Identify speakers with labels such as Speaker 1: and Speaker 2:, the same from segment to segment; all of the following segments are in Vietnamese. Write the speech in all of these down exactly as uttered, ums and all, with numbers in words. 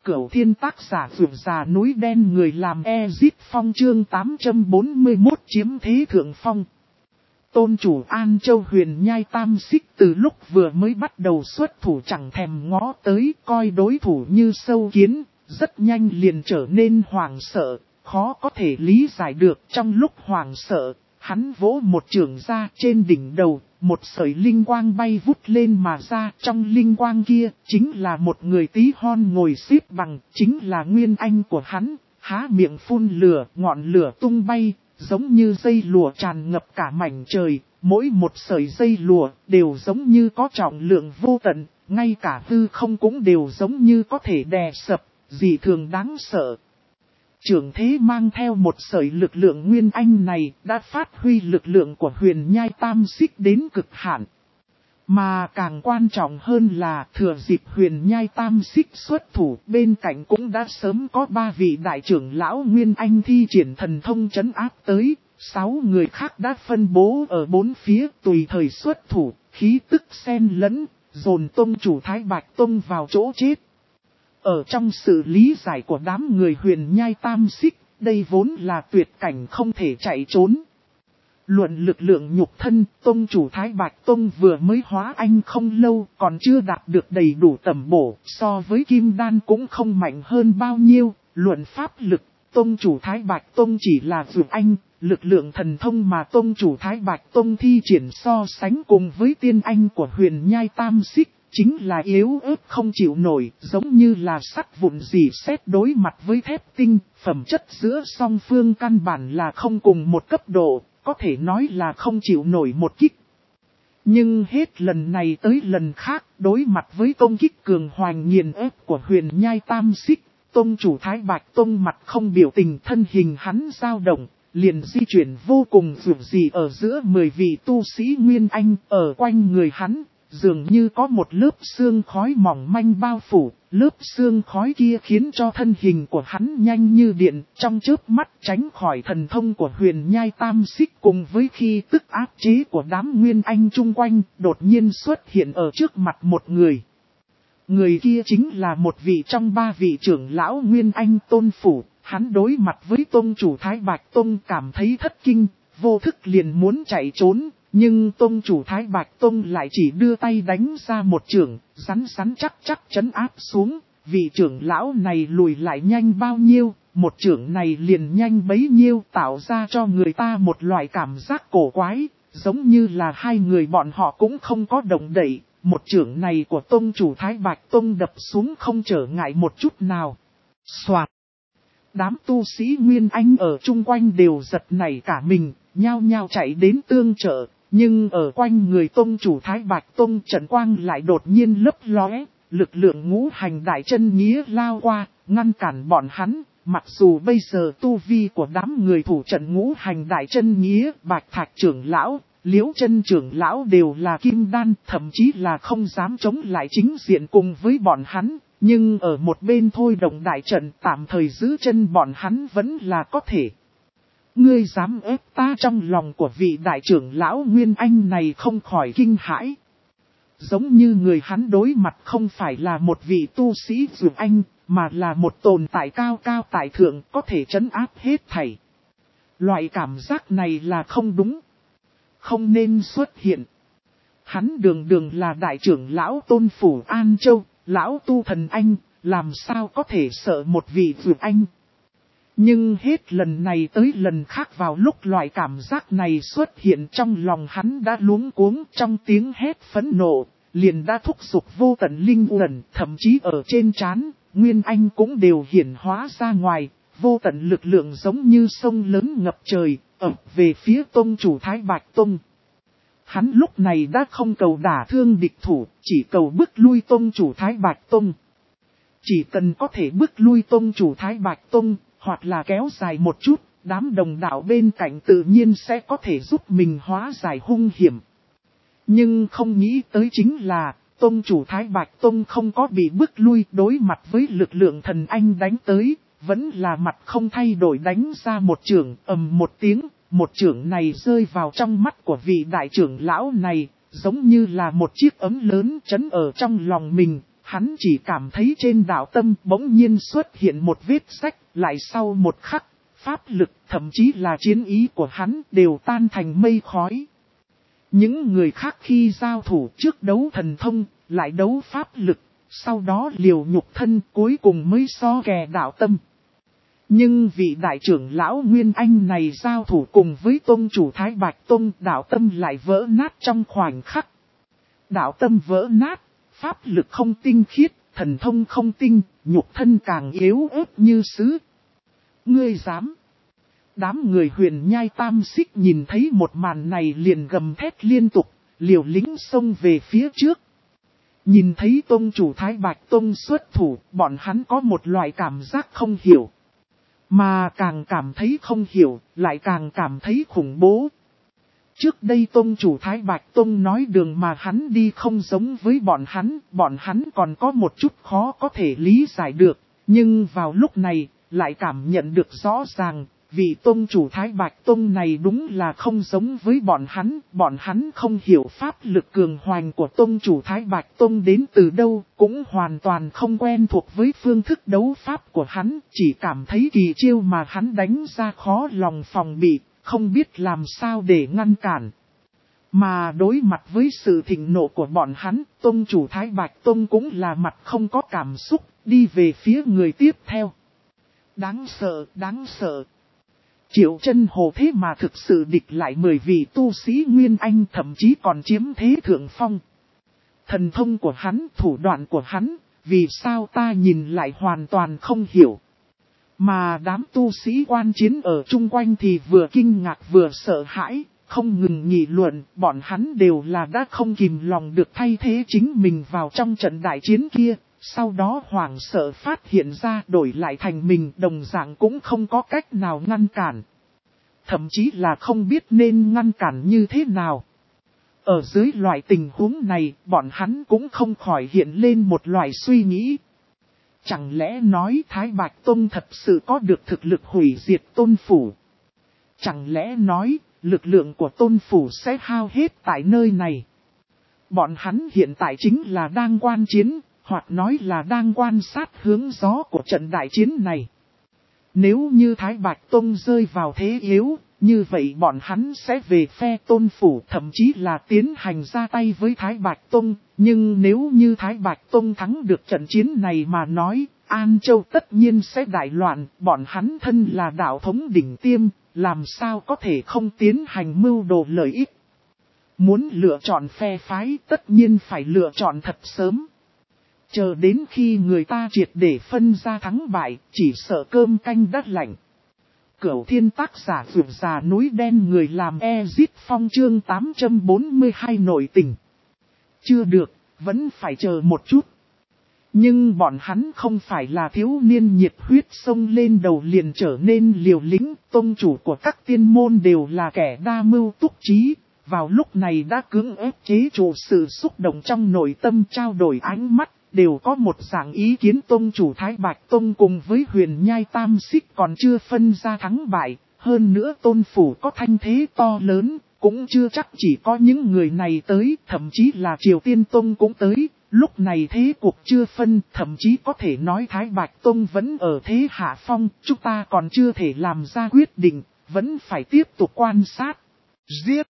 Speaker 1: Cửu Thiên tác giả vượt già núi đen người làm Ezit Phong chương tám trăm bốn mươi mốt chiếm thế thượng phong. Tôn chủ An Châu Huyền Nhai Tam Xích từ lúc vừa mới bắt đầu xuất thủ chẳng thèm ngó tới, coi đối thủ như sâu kiến, rất nhanh liền trở nên hoảng sợ, khó có thể lý giải được. Trong lúc hoảng sợ, hắn vỗ một chưởng ra, trên đỉnh đầu, một sợi linh quang bay vút lên mà ra. Trong linh quang kia, chính là một người tí hon ngồi xếp bằng, chính là nguyên anh của hắn, há miệng phun lửa, ngọn lửa tung bay, giống như dây lụa tràn ngập cả mảnh trời. Mỗi một sợi dây lụa đều giống như có trọng lượng vô tận, ngay cả hư không cũng đều giống như có thể đè sập, dị thường đáng sợ. Trưởng thế mang theo một sợi lực lượng nguyên anh này đã phát huy lực lượng của Huyền Nhai Tam Xích đến cực hạn. Mà càng quan trọng hơn là thừa dịp Huyền Nhai Tam Xích xuất thủ, bên cạnh cũng đã sớm có ba vị đại trưởng lão nguyên anh thi triển thần thông trấn áp tới. Sáu người khác đã phân bố ở bốn phía tùy thời xuất thủ, khí tức xen lẫn, dồn tông chủ Thái Bạch Tông vào chỗ chết. Ở trong sự lý giải của đám người Huyền Nhai Tam Xích, đây vốn là tuyệt cảnh không thể chạy trốn. Luận lực lượng nhục thân, tông chủ Thái Bạch Tông vừa mới hóa anh không lâu, còn chưa đạt được đầy đủ tầm bổ, so với Kim Đan cũng không mạnh hơn bao nhiêu. Luận pháp lực, tông chủ Thái Bạch Tông chỉ là dược anh, lực lượng thần thông mà tông chủ Thái Bạch Tông thi triển so sánh cùng với tiên anh của Huyền Nhai Tam Xích, chính là yếu ớt không chịu nổi, giống như là sắt vụn dì xét đối mặt với thép tinh, phẩm chất giữa song phương căn bản là không cùng một cấp độ, có thể nói là không chịu nổi một kích. Nhưng hết lần này tới lần khác, đối mặt với công kích cường hoành nghiền ép của Huyền Nhai Tam Xích, tông chủ Thái Bạch Tông mặt không biểu tình, thân hình hắn dao động, liền di chuyển vô cùng dường gì ở giữa mười vị tu sĩ Nguyên Anh. Ở quanh người hắn, dường như có một lớp sương khói mỏng manh bao phủ, lớp sương khói kia khiến cho thân hình của hắn nhanh như điện, trong chớp mắt tránh khỏi thần thông của Huyền Nhai Tam Xích cùng với khi tức áp chế của đám Nguyên Anh chung quanh, đột nhiên xuất hiện ở trước mặt một người. Người kia chính là một vị trong ba vị trưởng lão Nguyên Anh Tôn Phủ. Hắn đối mặt với tông chủ Thái Bạch Tông cảm thấy thất kinh, vô thức liền muốn chạy trốn, nhưng tông chủ Thái Bạch Tông lại chỉ đưa tay đánh ra một chưởng, rắn rắn chắc chắc trấn áp xuống. Vị trưởng lão này lùi lại nhanh bao nhiêu, một chưởng này liền nhanh bấy nhiêu, tạo ra cho người ta một loại cảm giác cổ quái, giống như là hai người bọn họ cũng không có động đậy. Một chưởng này của tông chủ Thái Bạch Tông đập xuống không trở ngại một chút nào. Soạt! Đám tu sĩ Nguyên Anh ở chung quanh đều giật nảy cả mình, nhao nhao chạy đến tương trợ, nhưng ở quanh người tông chủ Thái Bạch Tông trận quang lại đột nhiên lấp lóe, lực lượng ngũ hành đại chân nghĩa lao qua, ngăn cản bọn hắn. Mặc dù bây giờ tu vi của đám người thủ trận ngũ hành đại chân nghĩa, Bạch Thạch trưởng lão, Liễu Chân trưởng lão đều là kim đan, thậm chí là không dám chống lại chính diện cùng với bọn hắn. Nhưng ở một bên thôi động đại trận tạm thời giữ chân bọn hắn vẫn là có thể. Ngươi dám ép ta, trong lòng của vị đại trưởng lão Nguyên Anh này không khỏi kinh hãi. Giống như người hắn đối mặt không phải là một vị tu sĩ dược anh, mà là một tồn tại cao cao tại thượng có thể trấn áp hết thảy. Loại cảm giác này là không đúng. Không nên xuất hiện. Hắn đường đường là đại trưởng lão Tôn Phủ An Châu. Lão tu thần anh, làm sao có thể sợ một vị dược anh. Nhưng hết lần này tới lần khác vào lúc loại cảm giác này xuất hiện trong lòng hắn đã luống cuống, trong tiếng hét phẫn nộ, liền đã thúc giục vô tận linh uẩn, thậm chí ở trên trán, Nguyên Anh cũng đều hiển hóa ra ngoài, vô tận lực lượng giống như sông lớn ngập trời, ập về phía tông chủ Thái Bạch Tông. Hắn lúc này đã không cầu đả thương địch thủ, chỉ cầu bức lui tông chủ Thái Bạch Tông. Chỉ cần có thể bức lui tông chủ Thái Bạch Tông, hoặc là kéo dài một chút, đám đồng đạo bên cạnh tự nhiên sẽ có thể giúp mình hóa giải hung hiểm. Nhưng không nghĩ tới chính là, tông chủ Thái Bạch Tông không có bị bức lui, đối mặt với lực lượng thần anh đánh tới, vẫn là mặt không thay đổi đánh ra một chưởng, ầm một tiếng. Một chưởng này rơi vào trong mắt của vị đại trưởng lão này, giống như là một chiếc ấm lớn trấn ở trong lòng mình, hắn chỉ cảm thấy trên đạo tâm bỗng nhiên xuất hiện một vết rách, lại sau một khắc, pháp lực, thậm chí là chiến ý của hắn đều tan thành mây khói. Những người khác khi giao thủ trước đấu thần thông, lại đấu pháp lực, sau đó liều nhục thân cuối cùng mới so kè đạo tâm. Nhưng vị đại trưởng lão Nguyên Anh này giao thủ cùng với tôn chủ Thái Bạch Tông, đạo tâm lại vỡ nát trong khoảnh khắc. Đạo tâm vỡ nát, pháp lực không tinh khiết, thần thông không tinh, nhục thân càng yếu ớt như sứ. Ngươi dám? Đám người Huyền Nhai Tam Xích nhìn thấy một màn này liền gầm thét liên tục, liều lĩnh xông về phía trước. Nhìn thấy tôn chủ Thái Bạch Tông xuất thủ, bọn hắn có một loại cảm giác không hiểu. Mà càng cảm thấy không hiểu, lại càng cảm thấy khủng bố. Trước đây tôn chủ Thái Bạch Tông nói đường mà hắn đi không giống với bọn hắn, bọn hắn còn có một chút khó có thể lý giải được. Nhưng vào lúc này, lại cảm nhận được rõ ràng, vị tôn chủ Thái Bạch Tông này đúng là không giống với bọn hắn. Bọn hắn không hiểu pháp lực cường hoành của tôn chủ Thái Bạch Tông đến từ đâu, cũng hoàn toàn không quen thuộc với phương thức đấu pháp của hắn. Chỉ cảm thấy kỳ chiêu mà hắn đánh ra khó lòng phòng bị, không biết làm sao để ngăn cản. Mà đối mặt với sự thịnh nộ của bọn hắn, tôn chủ Thái Bạch Tông cũng là mặt không có cảm xúc, đi về phía người tiếp theo. Đáng sợ, đáng sợ. Triệu Chân Hồ thế mà thực sự địch lại mười vị tu sĩ Nguyên Anh, thậm chí còn chiếm thế thượng phong. Thần thông của hắn, thủ đoạn của hắn, vì sao ta nhìn lại hoàn toàn không hiểu. Mà đám tu sĩ quan chiến ở chung quanh thì vừa kinh ngạc vừa sợ hãi, không ngừng nghị luận, bọn hắn đều là đã không kìm lòng được thay thế chính mình vào trong trận đại chiến kia. Sau đó hoảng sợ phát hiện ra đổi lại thành mình đồng dạng cũng không có cách nào ngăn cản. Thậm chí là không biết nên ngăn cản như thế nào. Ở dưới loại tình huống này, bọn hắn cũng không khỏi hiện lên một loại suy nghĩ. Chẳng lẽ nói Thái Bạch Tông thật sự có được thực lực hủy diệt Tôn Phủ? Chẳng lẽ nói lực lượng của Tôn Phủ sẽ hao hết tại nơi này? Bọn hắn hiện tại chính là đang quan chiến, hoặc nói là đang quan sát hướng gió của trận đại chiến này. Nếu như Thái Bạch Tông rơi vào thế yếu, như vậy bọn hắn sẽ về phe Tôn Phủ, thậm chí là tiến hành ra tay với Thái Bạch Tông. Nhưng nếu như Thái Bạch Tông thắng được trận chiến này mà nói, An Châu tất nhiên sẽ đại loạn, bọn hắn thân là đạo thống đỉnh tiêm, làm sao có thể không tiến hành mưu đồ lợi ích. Muốn lựa chọn phe phái tất nhiên phải lựa chọn thật sớm. Chờ đến khi người ta triệt để phân ra thắng bại, chỉ sợ cơm canh đất lạnh. Cửu Thiên tác giả vượt già núi đen người làm Ezit Phong chương tám trăm bốn mươi hai nội tình. Chưa được, vẫn phải chờ một chút. Nhưng bọn hắn không phải là thiếu niên nhiệt huyết xông lên đầu liền trở nên liều lĩnh, tông chủ của các tiên môn đều là kẻ đa mưu túc trí. Vào lúc này đã cưỡng ép chế trụ sự xúc động trong nội tâm, trao đổi ánh mắt, đều có một dạng ý kiến tông chủ Thái Bạch Tông cùng với Huyền Nhai Tam Xích còn chưa phân ra thắng bại. Hơn nữa Tôn Phủ có thanh thế to lớn, cũng chưa chắc chỉ có những người này tới, thậm chí là Triều Tiên Tông cũng tới. Lúc này thế cuộc chưa phân, thậm chí có thể nói Thái Bạch Tông vẫn ở thế hạ phong, chúng ta còn chưa thể làm ra quyết định, vẫn phải tiếp tục quan sát. Giết!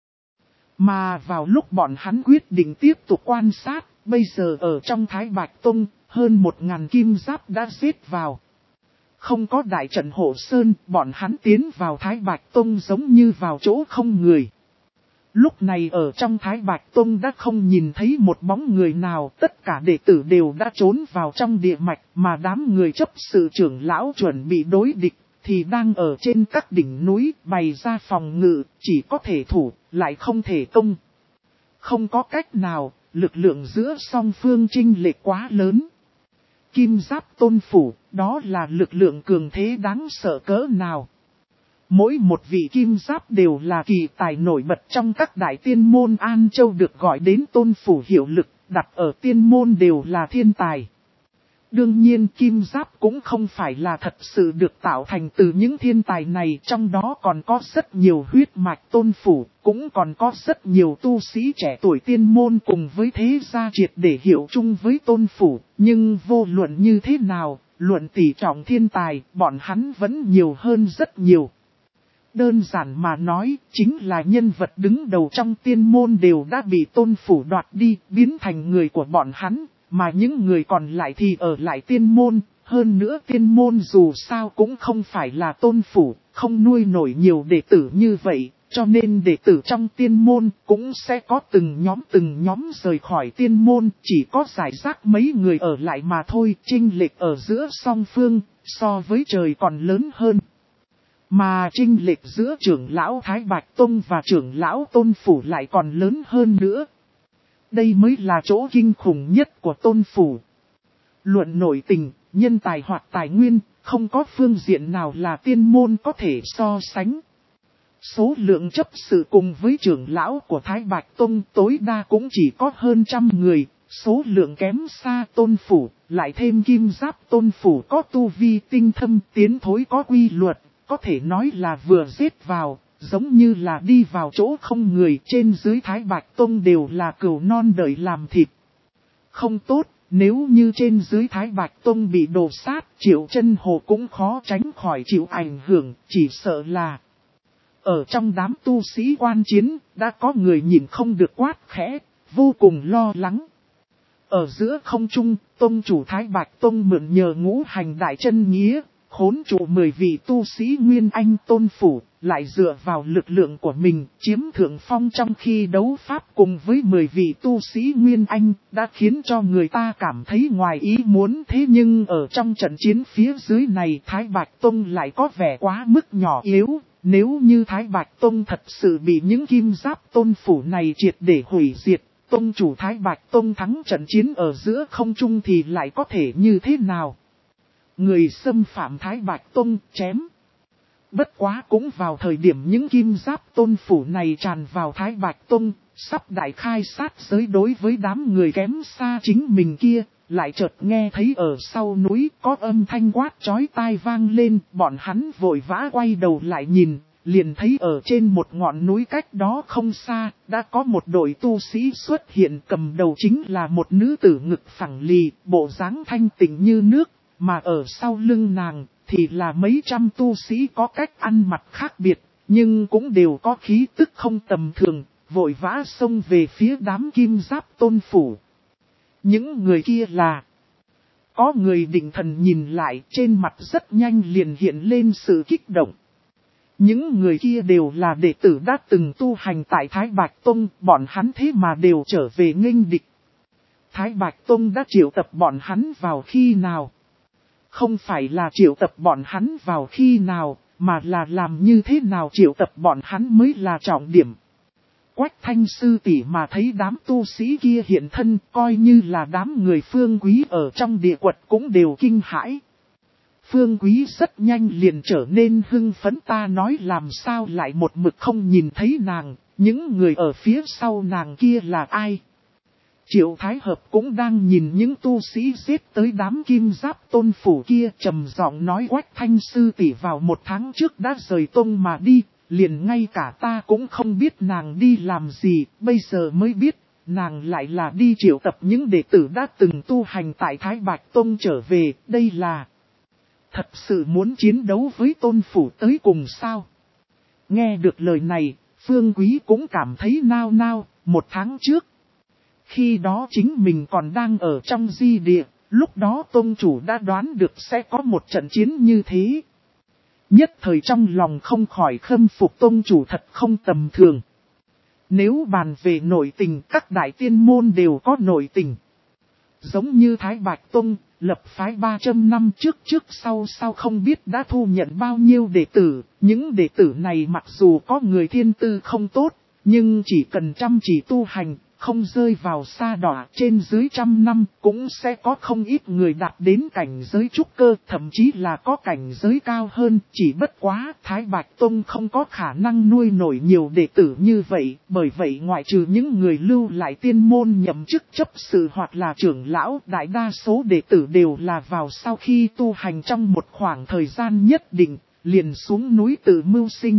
Speaker 1: Mà vào lúc bọn hắn quyết định tiếp tục quan sát, bây giờ ở trong Thái Bạch Tông, hơn một ngàn kim giáp đã giết vào. Không có đại trận hộ sơn, bọn hắn tiến vào Thái Bạch Tông giống như vào chỗ không người. Lúc này ở trong Thái Bạch Tông đã không nhìn thấy một bóng người nào, tất cả đệ tử đều đã trốn vào trong địa mạch, mà đám người chấp sự trưởng lão chuẩn bị đối địch, thì đang ở trên các đỉnh núi bày ra phòng ngự, chỉ có thể thủ, lại không thể công. Không có cách nào, lực lượng giữa song phương chênh lệch quá lớn. Kim Giáp Tôn Phủ, đó là lực lượng cường thế đáng sợ cỡ nào. Mỗi một vị kim giáp đều là kỳ tài nổi bật trong các đại tiên môn An Châu, được gọi đến Tôn Phủ hiệu lực, đặt ở tiên môn đều là thiên tài. Đương nhiên kim giáp cũng không phải là thật sự được tạo thành từ những thiên tài này, trong đó còn có rất nhiều huyết mạch tôn phủ, cũng còn có rất nhiều tu sĩ trẻ tuổi tiên môn cùng với thế gia triệt để hiểu chung với tôn phủ, nhưng vô luận như thế nào, luận tỷ trọng thiên tài, bọn hắn vẫn nhiều hơn rất nhiều. Đơn giản mà nói, chính là nhân vật đứng đầu trong tiên môn đều đã bị tôn phủ đoạt đi, biến thành người của bọn hắn. Mà những người còn lại thì ở lại tiên môn, hơn nữa tiên môn dù sao cũng không phải là tôn phủ, không nuôi nổi nhiều đệ tử như vậy, cho nên đệ tử trong tiên môn cũng sẽ có từng nhóm từng nhóm rời khỏi tiên môn, chỉ có giải rác mấy người ở lại mà thôi, chênh lệch ở giữa song phương, so với trời còn lớn hơn. Mà chênh lệch giữa trưởng lão Thái Bạch Tông và trưởng lão Tôn Phủ lại còn lớn hơn nữa. Đây mới là chỗ kinh khủng nhất của tôn phủ. Luận nội tình, nhân tài hoặc tài nguyên, không có phương diện nào là tiên môn có thể so sánh. Số lượng chấp sự cùng với trưởng lão của Thái Bạch Tông tối đa cũng chỉ có hơn trăm người, số lượng kém xa tôn phủ, lại thêm kim giáp tôn phủ có tu vi tinh thâm tiến thối có quy luật, có thể nói là vừa giết vào. Giống như là đi vào chỗ không người, trên dưới Thái Bạch Tông đều là cừu non đợi làm thịt. Không tốt, nếu như trên dưới Thái Bạch Tông bị đổ sát, Triệu Chân Hồ cũng khó tránh khỏi chịu ảnh hưởng, chỉ sợ là ở trong đám tu sĩ quan chiến, đã có người nhìn không được quát khẽ, vô cùng lo lắng. Ở giữa không trung, Tông chủ Thái Bạch Tông mượn nhờ ngũ hành đại chân nghĩa, khốn trụ mười vị tu sĩ Nguyên Anh tôn phủ, lại dựa vào lực lượng của mình chiếm thượng phong trong khi đấu pháp cùng với mười vị tu sĩ Nguyên Anh, đã khiến cho người ta cảm thấy ngoài ý muốn. Thế nhưng ở trong trận chiến phía dưới này Thái Bạch Tông lại có vẻ quá mức nhỏ yếu. Nếu như Thái Bạch Tông thật sự bị những kim giáp tôn phủ này triệt để hủy diệt, Tông chủ Thái Bạch Tông thắng trận chiến ở giữa không trung thì lại có thể như thế nào? Người xâm phạm Thái Bạch Tông chém. Bất quá cũng vào thời điểm những kim giáp tôn phủ này tràn vào Thái Bạch Tông, sắp đại khai sát giới đối với đám người kém xa chính mình kia, lại chợt nghe thấy ở sau núi có âm thanh quát chói tai vang lên, bọn hắn vội vã quay đầu lại nhìn, liền thấy ở trên một ngọn núi cách đó không xa, đã có một đội tu sĩ xuất hiện, cầm đầu chính là một nữ tử ngực phẳng lì, bộ dáng thanh tịnh như nước. Mà ở sau lưng nàng thì là mấy trăm tu sĩ có cách ăn mặc khác biệt, nhưng cũng đều có khí tức không tầm thường, vội vã xông về phía đám kim giáp tôn phủ. Những người kia là... Có người định thần nhìn lại, trên mặt rất nhanh liền hiện lên sự kích động. Những người kia đều là đệ tử đã từng tu hành tại Thái Bạch Tông, bọn hắn thế mà đều trở về nghênh địch. Thái Bạch Tông đã triệu tập bọn hắn vào khi nào? Không phải là triệu tập bọn hắn vào khi nào, mà là làm như thế nào triệu tập bọn hắn mới là trọng điểm. Quách Thanh sư tỷ mà thấy đám tu sĩ kia hiện thân, coi như là đám người Phương Quý ở trong địa quật cũng đều kinh hãi. Phương Quý rất nhanh liền trở nên hưng phấn, ta nói làm sao lại một mực không nhìn thấy nàng, những người ở phía sau nàng kia là ai? Triệu Thái Hợp cũng đang nhìn những tu sĩ giết tới đám kim giáp tôn phủ kia, trầm giọng nói Quách Thanh sư tỷ vào một tháng trước đã rời tông mà đi, liền ngay cả ta cũng không biết nàng đi làm gì, bây giờ mới biết, nàng lại là đi triệu tập những đệ tử đã từng tu hành tại Thái Bạch Tông trở về, đây là thật sự muốn chiến đấu với tôn phủ tới cùng sao? Nghe được lời này, Phương Quý cũng cảm thấy nao nao, một tháng trước. Khi đó chính mình còn đang ở trong di địa, lúc đó tôn chủ đã đoán được sẽ có một trận chiến như thế. Nhất thời trong lòng không khỏi khâm phục tôn chủ thật không tầm thường. Nếu bàn về nội tình, các đại tiên môn đều có nội tình. Giống như Thái Bạch Tông, lập phái ba trăm năm trước trước sau sau không biết đã thu nhận bao nhiêu đệ tử. Những đệ tử này mặc dù có người thiên tư không tốt, nhưng chỉ cần chăm chỉ tu hành, không rơi vào sa đọa, trên dưới trăm năm cũng sẽ có không ít người đạt đến cảnh giới trúc cơ, thậm chí là có cảnh giới cao hơn, chỉ bất quá Thái Bạch Tông không có khả năng nuôi nổi nhiều đệ tử như vậy, bởi vậy ngoại trừ những người lưu lại tiên môn nhậm chức chấp sự hoặc là trưởng lão, đại đa số đệ tử đều là vào sau khi tu hành trong một khoảng thời gian nhất định, liền xuống núi tự mưu sinh.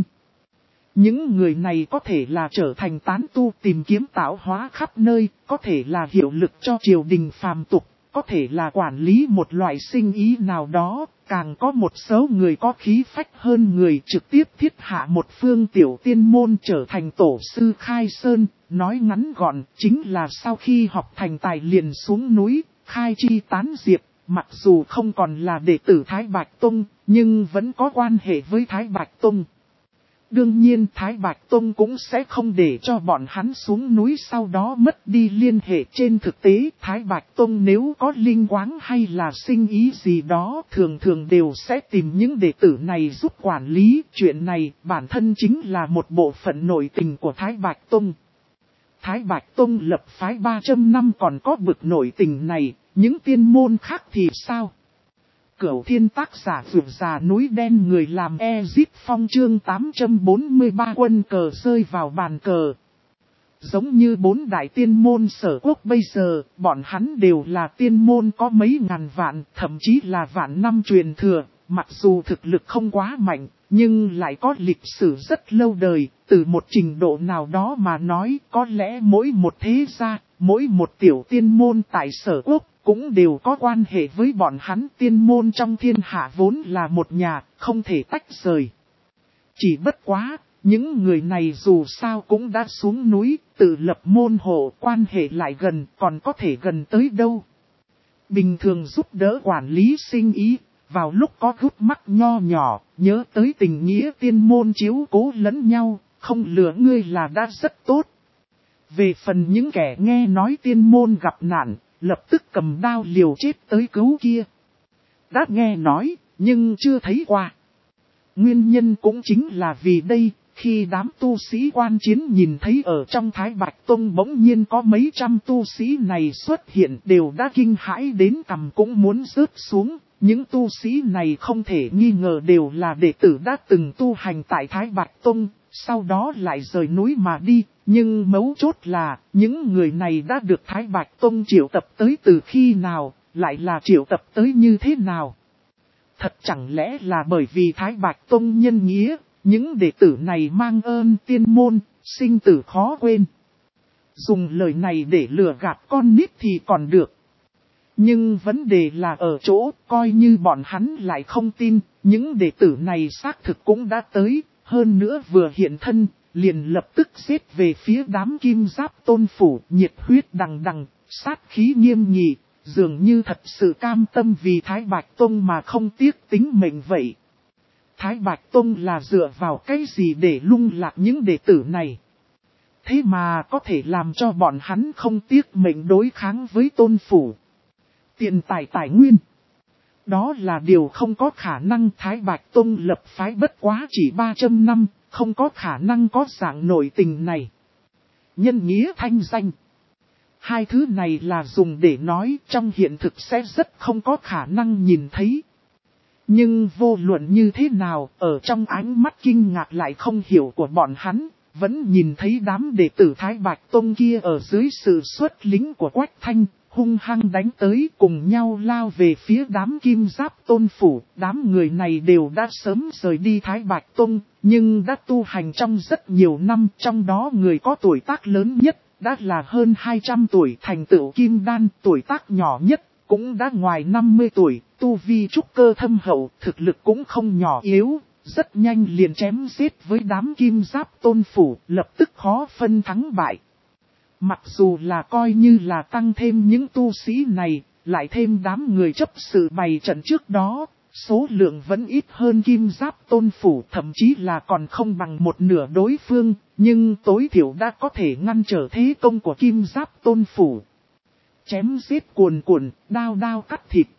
Speaker 1: Những người này có thể là trở thành tán tu tìm kiếm tạo hóa khắp nơi, có thể là hiệu lực cho triều đình phàm tục, có thể là quản lý một loại sinh ý nào đó, càng có một số người có khí phách hơn người trực tiếp thiết hạ một phương tiểu tiên môn trở thành tổ sư khai sơn, nói ngắn gọn chính là sau khi học thành tài liền xuống núi, khai chi tán diệp, mặc dù không còn là đệ tử Thái Bạch Tông, nhưng vẫn có quan hệ với Thái Bạch Tông. Đương nhiên Thái Bạch Tông cũng sẽ không để cho bọn hắn xuống núi sau đó mất đi liên hệ. Trên thực tế Thái Bạch Tông nếu có linh quáng hay là sinh ý gì đó thường thường đều sẽ tìm những đệ tử này giúp quản lý. Chuyện này bản thân chính là một bộ phận nội tình của Thái Bạch Tông. Thái Bạch Tông lập phái ba trăm năm còn có bực nội tình này, những tiên môn khác thì sao? Cửu Thiên tác giả vượt già núi đen người làm Ezip Phong chương tám trăm bốn mươi ba quân cờ rơi vào bàn cờ. Giống như bốn đại tiên môn sở quốc bây giờ, bọn hắn đều là tiên môn có mấy ngàn vạn, thậm chí là vạn năm truyền thừa, mặc dù thực lực không quá mạnh, nhưng lại có lịch sử rất lâu đời, từ một trình độ nào đó mà nói, có lẽ mỗi một thế gia, mỗi một tiểu tiên môn tại sở quốc, cũng đều có quan hệ với bọn hắn. Tiên môn trong thiên hạ vốn là một nhà, không thể tách rời. Chỉ bất quá, những người này dù sao cũng đã xuống núi, tự lập môn hộ, quan hệ lại gần, còn có thể gần tới đâu. Bình thường giúp đỡ quản lý sinh ý, vào lúc có gút mắt nho nhỏ, nhớ tới tình nghĩa tiên môn chiếu cố lẫn nhau, không lừa ngươi là đã rất tốt. Về phần những kẻ nghe nói tiên môn gặp nạn, lập tức cầm đao liều chết tới cứu kia. Đã nghe nói, nhưng chưa thấy qua. Nguyên nhân cũng chính là vì đây, khi đám tu sĩ quan chiến nhìn thấy ở trong Thái Bạch Tông bỗng nhiên có mấy trăm tu sĩ này xuất hiện đều đã kinh hãi đến cằm cũng muốn rớt xuống. Những tu sĩ này không thể nghi ngờ đều là đệ tử đã từng tu hành tại Thái Bạch Tông, sau đó lại rời núi mà đi. Nhưng mấu chốt là, những người này đã được Thái Bạch Tông triệu tập tới từ khi nào, lại là triệu tập tới như thế nào? Thật chẳng lẽ là bởi vì Thái Bạch Tông nhân nghĩa, những đệ tử này mang ơn tiên môn, sinh tử khó quên. Dùng lời này để lừa gạt con nít thì còn được. Nhưng vấn đề là ở chỗ, coi như bọn hắn lại không tin, những đệ tử này xác thực cũng đã tới, hơn nữa vừa hiện thân, liền lập tức xếp về phía đám kim giáp tôn phủ, nhiệt huyết đằng đằng, sát khí nghiêm nghị, dường như thật sự cam tâm vì Thái Bạch Tông mà không tiếc tính mệnh vậy. Thái Bạch Tông là dựa vào cái gì để lung lạc những đệ tử này? Thế mà có thể làm cho bọn hắn không tiếc mệnh đối kháng với tôn phủ. Tiền tài tài nguyên. Đó là điều không có khả năng. Thái Bạch Tông lập phái bất quá chỉ ba trăm năm, không có khả năng có dạng nội tình này. Nhân nghĩa thanh danh. Hai thứ này là dùng để nói, trong hiện thực sẽ rất không có khả năng nhìn thấy. Nhưng vô luận như thế nào, ở trong ánh mắt kinh ngạc lại không hiểu của bọn hắn, vẫn nhìn thấy đám đệ tử Thái Bạch Tông kia ở dưới sự xuất lính của Quách Thanh, hung hăng đánh tới cùng nhau lao về phía đám kim giáp tôn phủ. Đám người này đều đã sớm rời đi Thái Bạch Tông, nhưng đã tu hành trong rất nhiều năm, trong đó người có tuổi tác lớn nhất, đã là hơn hai trăm tuổi thành tựu kim đan, tuổi tác nhỏ nhất, cũng đã ngoài năm mươi tuổi, tu vi trúc cơ thâm hậu, thực lực cũng không nhỏ yếu, rất nhanh liền chém giết với đám kim giáp tôn phủ, lập tức khó phân thắng bại. Mặc dù là coi như là tăng thêm những tu sĩ này, lại thêm đám người chấp sự bày trận trước đó, số lượng vẫn ít hơn kim giáp tôn phủ, thậm chí là còn không bằng một nửa đối phương, nhưng tối thiểu đã có thể ngăn trở thế công của kim giáp tôn phủ. Chém giết cuồn cuộn, đao đao cắt thịt.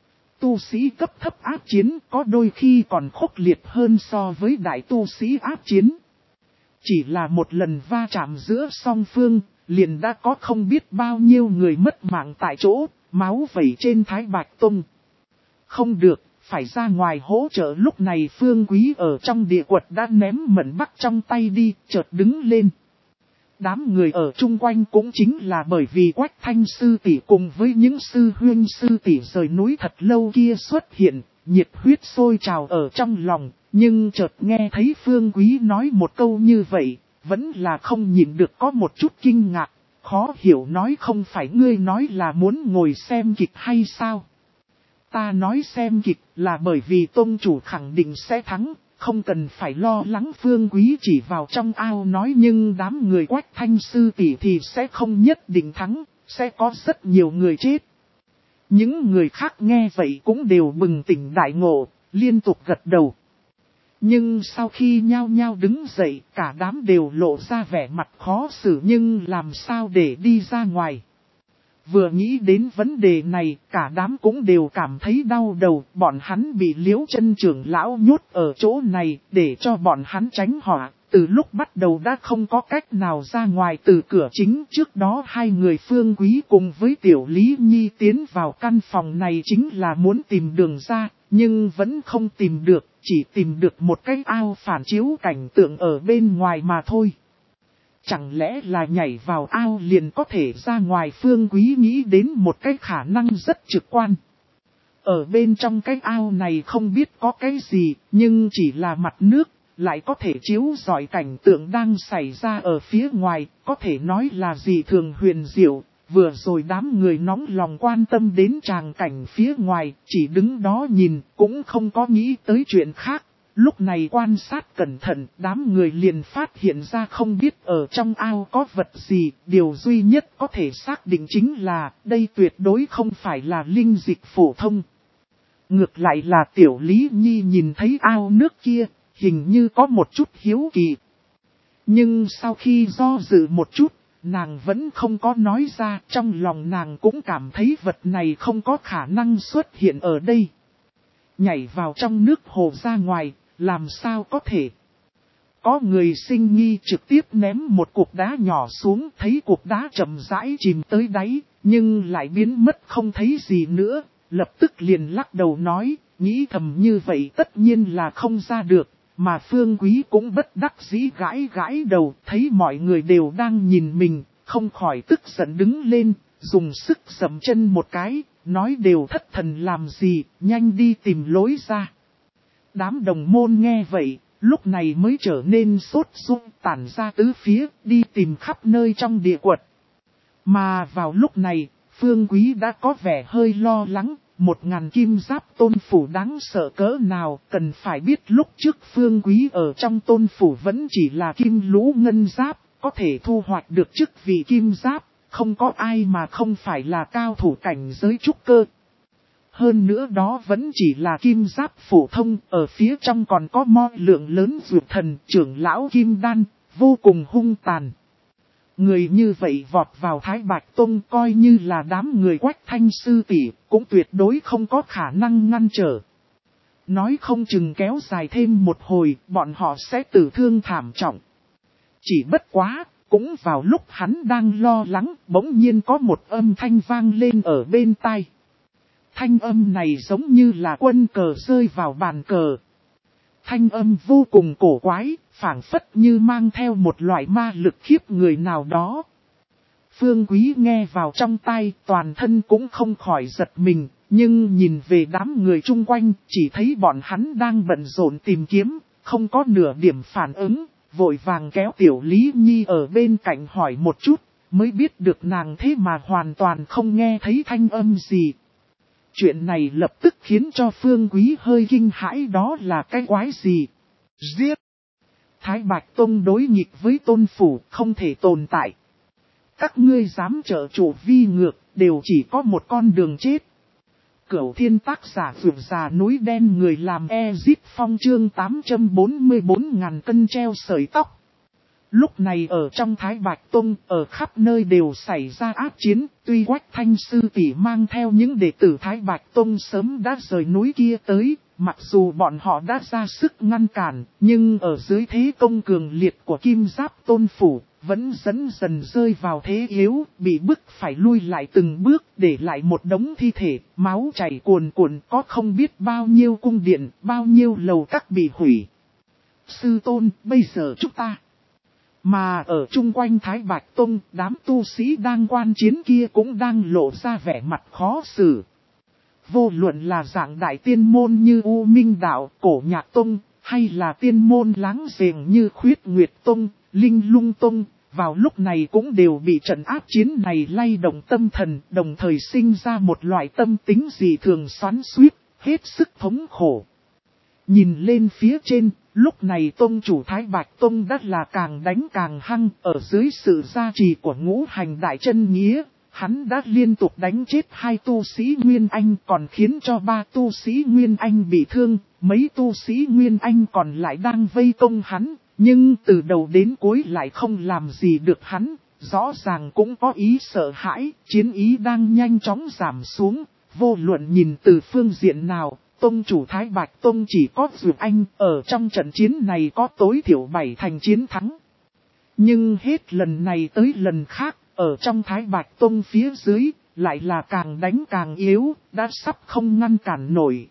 Speaker 1: Tu sĩ cấp thấp áp chiến có đôi khi còn khốc liệt hơn so với đại tu sĩ áp chiến. Chỉ là một lần va chạm giữa song phương, liền đã có không biết bao nhiêu người mất mạng tại chỗ, máu vẩy trên Thái Bạch Tông. Không được, phải ra ngoài hỗ trợ. Lúc này Phương Quý ở trong địa quật đã ném mận bắc trong tay đi, chợt đứng lên. Đám người ở chung quanh cũng chính là bởi vì Quách Thanh sư tỷ cùng với những sư huynh sư tỷ rời núi thật lâu kia xuất hiện, nhiệt huyết sôi trào ở trong lòng, nhưng chợt nghe thấy Phương Quý nói một câu như vậy, vẫn là không nhịn được có một chút kinh ngạc, khó hiểu nói không phải ngươi nói là muốn ngồi xem kịch hay sao? Ta nói xem kịch là bởi vì tông chủ khẳng định sẽ thắng, không cần phải lo lắng. Phương Quý chỉ vào trong ao nói, nhưng đám người Quách Thanh sư tỷ thì sẽ không nhất định thắng, sẽ có rất nhiều người chết. Những người khác nghe vậy cũng đều bừng tỉnh đại ngộ, liên tục gật đầu. Nhưng sau khi nhao nhao đứng dậy, cả đám đều lộ ra vẻ mặt khó xử, nhưng làm sao để đi ra ngoài. Vừa nghĩ đến vấn đề này, cả đám cũng đều cảm thấy đau đầu. Bọn hắn bị Liễu Chân trưởng lão nhốt ở chỗ này, để cho bọn hắn tránh họa. Từ lúc bắt đầu đã không có cách nào ra ngoài từ cửa chính. Trước đó hai người Phương Quý cùng với Tiểu Lý Nhi tiến vào căn phòng này chính là muốn tìm đường ra, nhưng vẫn không tìm được, chỉ tìm được một cái ao phản chiếu cảnh tượng ở bên ngoài mà thôi. Chẳng lẽ là nhảy vào ao liền có thể ra ngoài? Phương Quý nghĩ đến một cái khả năng rất trực quan. Ở bên trong cái ao này không biết có cái gì, nhưng chỉ là mặt nước, lại có thể chiếu rọi cảnh tượng đang xảy ra ở phía ngoài, có thể nói là gì thường huyền diệu. Vừa rồi đám người nóng lòng quan tâm đến tràng cảnh phía ngoài, chỉ đứng đó nhìn, cũng không có nghĩ tới chuyện khác. Lúc này quan sát cẩn thận, đám người liền phát hiện ra không biết ở trong ao có vật gì, điều duy nhất có thể xác định chính là, đây tuyệt đối không phải là linh dịch phổ thông. Ngược lại là Tiểu Lý Nhi nhìn thấy ao nước kia, hình như có một chút hiếu kỳ. Nhưng sau khi do dự một chút, nàng vẫn không có nói ra, trong lòng nàng cũng cảm thấy vật này không có khả năng xuất hiện ở đây. Nhảy vào trong nước hồ ra ngoài, làm sao có thể? Có người sinh nghi trực tiếp ném một cục đá nhỏ xuống, thấy cục đá chậm rãi chìm tới đáy, nhưng lại biến mất không thấy gì nữa, lập tức liền lắc đầu nói, nghĩ thầm như vậy tất nhiên là không ra được, mà Phương Quý cũng bất đắc dĩ gãi gãi đầu, thấy mọi người đều đang nhìn mình, không khỏi tức giận đứng lên, dùng sức giẫm chân một cái, nói đều thất thần làm gì, nhanh đi tìm lối ra. Đám đồng môn nghe vậy, lúc này mới trở nên sốt ruột, tản ra tứ phía, đi tìm khắp nơi trong địa quật. Mà vào lúc này, Phương Quý đã có vẻ hơi lo lắng, một ngàn kim giáp tôn phủ đáng sợ cỡ nào, cần phải biết lúc trước Phương Quý ở trong tôn phủ vẫn chỉ là kim lũ ngân giáp, có thể thu hoạch được chức vị kim giáp, không có ai mà không phải là cao thủ cảnh giới trúc cơ. Hơn nữa đó vẫn chỉ là kim giáp phổ thông, ở phía trong còn có mo lượng lớn dược thần, trưởng lão kim đan, vô cùng hung tàn. Người như vậy vọt vào Thái Bạch Tông coi như là đám người Quách Thanh sư tỷ, cũng tuyệt đối không có khả năng ngăn trở. Nói không chừng kéo dài thêm một hồi, bọn họ sẽ tử thương thảm trọng. Chỉ bất quá, cũng vào lúc hắn đang lo lắng, bỗng nhiên có một âm thanh vang lên ở bên tai. Thanh âm này giống như là quân cờ rơi vào bàn cờ. Thanh âm vô cùng cổ quái, phảng phất như mang theo một loại ma lực khiếp người nào đó. Phương Quý nghe vào trong tai, toàn thân cũng không khỏi giật mình, nhưng nhìn về đám người chung quanh, chỉ thấy bọn hắn đang bận rộn tìm kiếm, không có nửa điểm phản ứng, vội vàng kéo Tiểu Lý Nhi ở bên cạnh hỏi một chút, mới biết được nàng thế mà hoàn toàn không nghe thấy thanh âm gì. Chuyện này lập tức khiến cho Phương Quý hơi kinh hãi, đó là cái quái gì? Giết! Thái Bạch Tông đối nghịch với tôn phủ không thể tồn tại. Các ngươi dám trợ chủ vi ngược, đều chỉ có một con đường chết. Cửu Thiên tác giả vượt già núi đen, người làm Ezit Phong chương tám trăm bốn mươi bốn ngàn cân treo sợi tóc. Lúc này ở trong Thái Bạch Tông, ở khắp nơi đều xảy ra ác chiến, tuy Quách Thanh sư tỷ mang theo những đệ tử Thái Bạch Tông sớm đã rời núi kia tới, mặc dù bọn họ đã ra sức ngăn cản, nhưng ở dưới thế công cường liệt của Kim Giáp Tôn Phủ, vẫn dần dần rơi vào thế yếu, bị bức phải lui lại từng bước, để lại một đống thi thể, máu chảy cuồn cuộn, có không biết bao nhiêu cung điện, bao nhiêu lầu các bị hủy. Sư tôn, bây giờ chúng ta... Mà ở chung quanh Thái Bạch Tông, đám tu sĩ đang quan chiến kia cũng đang lộ ra vẻ mặt khó xử. Vô luận là dạng đại tiên môn như U Minh Đạo, Cổ Nhạc Tông, hay là tiên môn láng giềng như Khuyết Nguyệt Tông, Linh Lung Tông, vào lúc này cũng đều bị trận áp chiến này lay động tâm thần, đồng thời sinh ra một loại tâm tính dị thường xoắn xuýt, hết sức thống khổ. Nhìn lên phía trên, lúc này Tông chủ Thái Bạch Tông đã là càng đánh càng hăng, ở dưới sự gia trì của ngũ hành đại chân nghĩa. Hắn đã liên tục đánh chết hai tu sĩ Nguyên Anh, còn khiến cho ba tu sĩ Nguyên Anh bị thương, mấy tu sĩ Nguyên Anh còn lại đang vây công hắn, nhưng từ đầu đến cuối lại không làm gì được hắn, rõ ràng cũng có ý sợ hãi, chiến ý đang nhanh chóng giảm xuống, vô luận nhìn từ phương diện nào, Tông chủ Thái Bạch Tông chỉ có Dược Anh, ở trong trận chiến này có tối thiểu bảy thành chiến thắng. Nhưng hết lần này tới lần khác, ở trong Thái Bạch Tông phía dưới, lại là càng đánh càng yếu, đã sắp không ngăn cản nổi.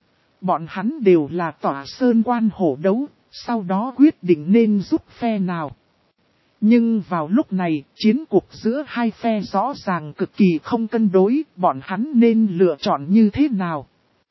Speaker 1: Bọn hắn đều là tỏa sơn quan hổ đấu, sau đó quyết định nên giúp phe nào. Nhưng vào lúc này, chiến cuộc giữa hai phe rõ ràng cực kỳ không cân đối, bọn hắn nên lựa chọn như thế nào.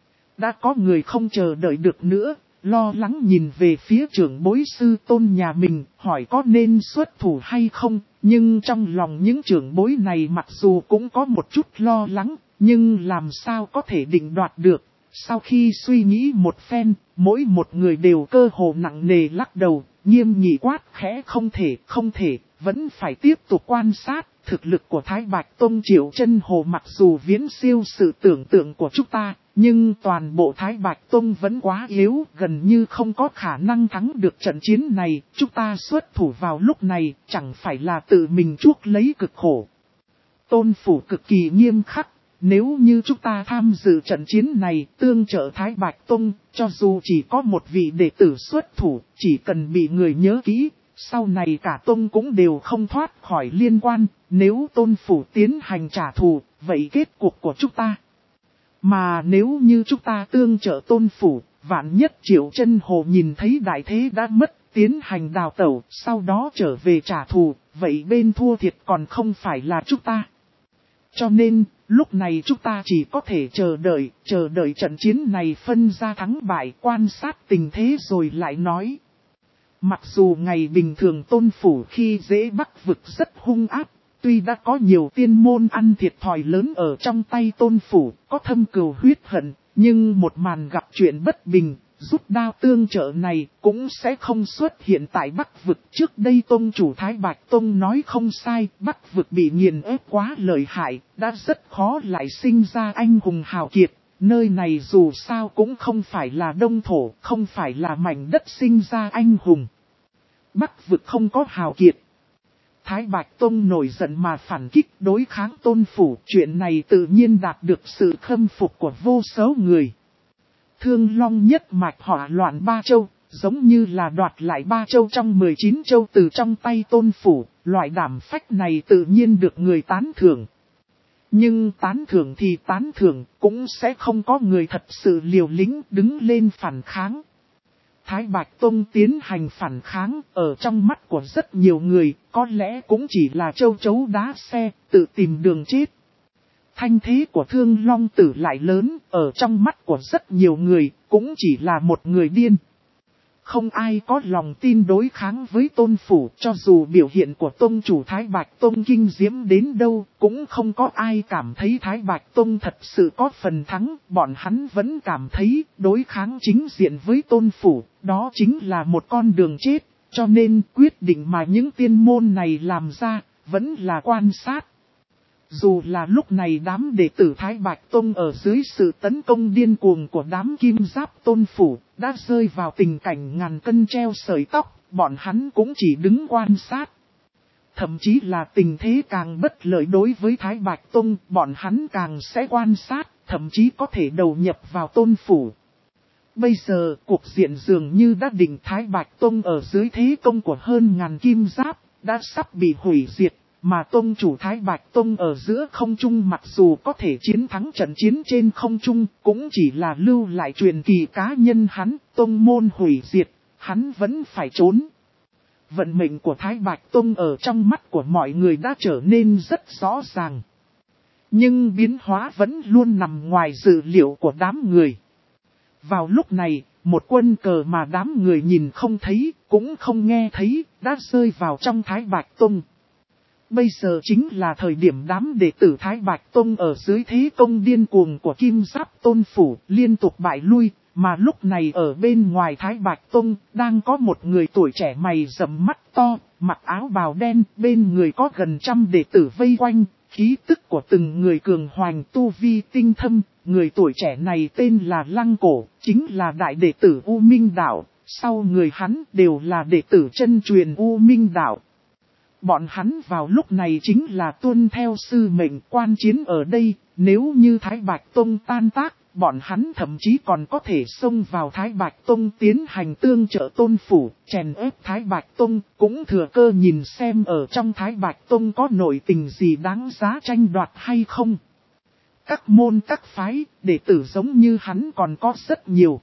Speaker 1: Đã có người không chờ đợi được nữa, lo lắng nhìn về phía trưởng bối sư tôn nhà mình, hỏi có nên xuất thủ hay không, nhưng trong lòng những trưởng bối này mặc dù cũng có một chút lo lắng, nhưng làm sao có thể định đoạt được. Sau khi suy nghĩ một phen, mỗi một người đều cơ hồ nặng nề lắc đầu, nghiêm nghị quát khẽ không thể, không thể, vẫn phải tiếp tục quan sát. Thực lực của Thái Bạch Tông Triệu Chân Hồ mặc dù viễn siêu sự tưởng tượng của chúng ta, nhưng toàn bộ Thái Bạch Tông vẫn quá yếu, gần như không có khả năng thắng được trận chiến này. Chúng ta xuất thủ vào lúc này, chẳng phải là tự mình chuốc lấy cực khổ. Tôn phủ cực kỳ nghiêm khắc, nếu như chúng ta tham dự trận chiến này, tương trợ Thái Bạch Tông, cho dù chỉ có một vị đệ tử xuất thủ, chỉ cần bị người nhớ kỹ, sau này cả Tông cũng đều không thoát khỏi liên quan. Nếu Tôn phủ tiến hành trả thù, vậy kết cục của chúng ta. Mà nếu như chúng ta tương trợ Tôn phủ, vạn nhất Triệu Chân Hồ nhìn thấy đại thế đã mất, tiến hành đào tẩu, sau đó trở về trả thù, vậy bên thua thiệt còn không phải là chúng ta. Cho nên, lúc này chúng ta chỉ có thể chờ đợi, chờ đợi trận chiến này phân ra thắng bại, quan sát tình thế rồi lại nói. Mặc dù ngày bình thường Tôn phủ khi dễ Bắc vực rất hung ác, tuy đã có nhiều tiên môn ăn thiệt thòi lớn ở trong tay Tôn phủ, có thâm cừu huyết hận, nhưng một màn gặp chuyện bất bình, rút đao tương trợ này cũng sẽ không xuất hiện tại Bắc vực. Trước đây Tông chủ Thái Bạch Tông nói không sai, Bắc vực bị nghiền ép quá lợi hại, đã rất khó lại sinh ra anh hùng hào kiệt. Nơi này dù sao cũng không phải là đông thổ, không phải là mảnh đất sinh ra anh hùng. Bắc vực không có hào kiệt. Thái Bạch Tông nổi giận mà phản kích đối kháng Tôn phủ, chuyện này tự nhiên đạt được sự khâm phục của vô số người. Thương Long nhất mạch hỏa loạn ba châu, giống như là đoạt lại ba châu trong mười chín châu từ trong tay Tôn phủ, loại đảm phách này tự nhiên được người tán thưởng. Nhưng tán thưởng thì tán thưởng, cũng sẽ không có người thật sự liều lĩnh đứng lên phản kháng. Thái Bạch Tông tiến hành phản kháng, ở trong mắt của rất nhiều người, có lẽ cũng chỉ là châu chấu đá xe, tự tìm đường chết. Thanh thế của Thương Long Tử lại lớn, ở trong mắt của rất nhiều người, cũng chỉ là một người điên. Không ai có lòng tin đối kháng với Tôn phủ, cho dù biểu hiện của Tông chủ Thái Bạch Tông kinh diễm đến đâu, cũng không có ai cảm thấy Thái Bạch Tông thật sự có phần thắng. Bọn hắn vẫn cảm thấy đối kháng chính diện với Tôn phủ, đó chính là một con đường chết, cho nên quyết định mà những tiên môn này làm ra, vẫn là quan sát. Dù là lúc này đám đệ tử Thái Bạch Tông ở dưới sự tấn công điên cuồng của đám kim giáp Tôn phủ, đã rơi vào tình cảnh ngàn cân treo sợi tóc, bọn hắn cũng chỉ đứng quan sát. Thậm chí là tình thế càng bất lợi đối với Thái Bạch Tông, bọn hắn càng sẽ quan sát, thậm chí có thể đầu nhập vào Tôn phủ. Bây giờ, cuộc diện dường như đã định Thái Bạch Tông ở dưới thế công của hơn ngàn kim giáp, đã sắp bị hủy diệt, mà tông chủ Thái Bạch Tông ở giữa không trung mặc dù có thể chiến thắng trận chiến trên không trung, cũng chỉ là lưu lại truyền kỳ cá nhân hắn, tông môn hủy diệt, hắn vẫn phải trốn. Vận mệnh của Thái Bạch Tông ở trong mắt của mọi người đã trở nên rất rõ ràng. Nhưng biến hóa vẫn luôn nằm ngoài dự liệu của đám người. Vào lúc này, một quân cờ mà đám người nhìn không thấy, cũng không nghe thấy, đã rơi vào trong Thái Bạch Tông. Bây giờ chính là thời điểm đám đệ tử Thái Bạch Tông ở dưới thế công điên cuồng của Kim Giáp Tôn Phủ liên tục bại lui, mà lúc này ở bên ngoài Thái Bạch Tông đang có một người tuổi trẻ mày rậm mắt to, mặc áo bào đen, bên người có gần trăm đệ tử vây quanh, khí tức của từng người cường hoành tu vi tinh thâm, người tuổi trẻ này tên là Lăng Cổ, chính là đại đệ tử U Minh Đạo, sau người hắn đều là đệ tử chân truyền U Minh Đạo. Bọn hắn vào lúc này chính là tuân theo sư mệnh quan chiến ở đây, nếu như Thái Bạch Tông tan tác, bọn hắn thậm chí còn có thể xông vào Thái Bạch Tông tiến hành tương trợ Tôn Phủ, chèn ép Thái Bạch Tông, cũng thừa cơ nhìn xem ở trong Thái Bạch Tông có nội tình gì đáng giá tranh đoạt hay không. Các môn các phái, đệ tử giống như hắn còn có rất nhiều.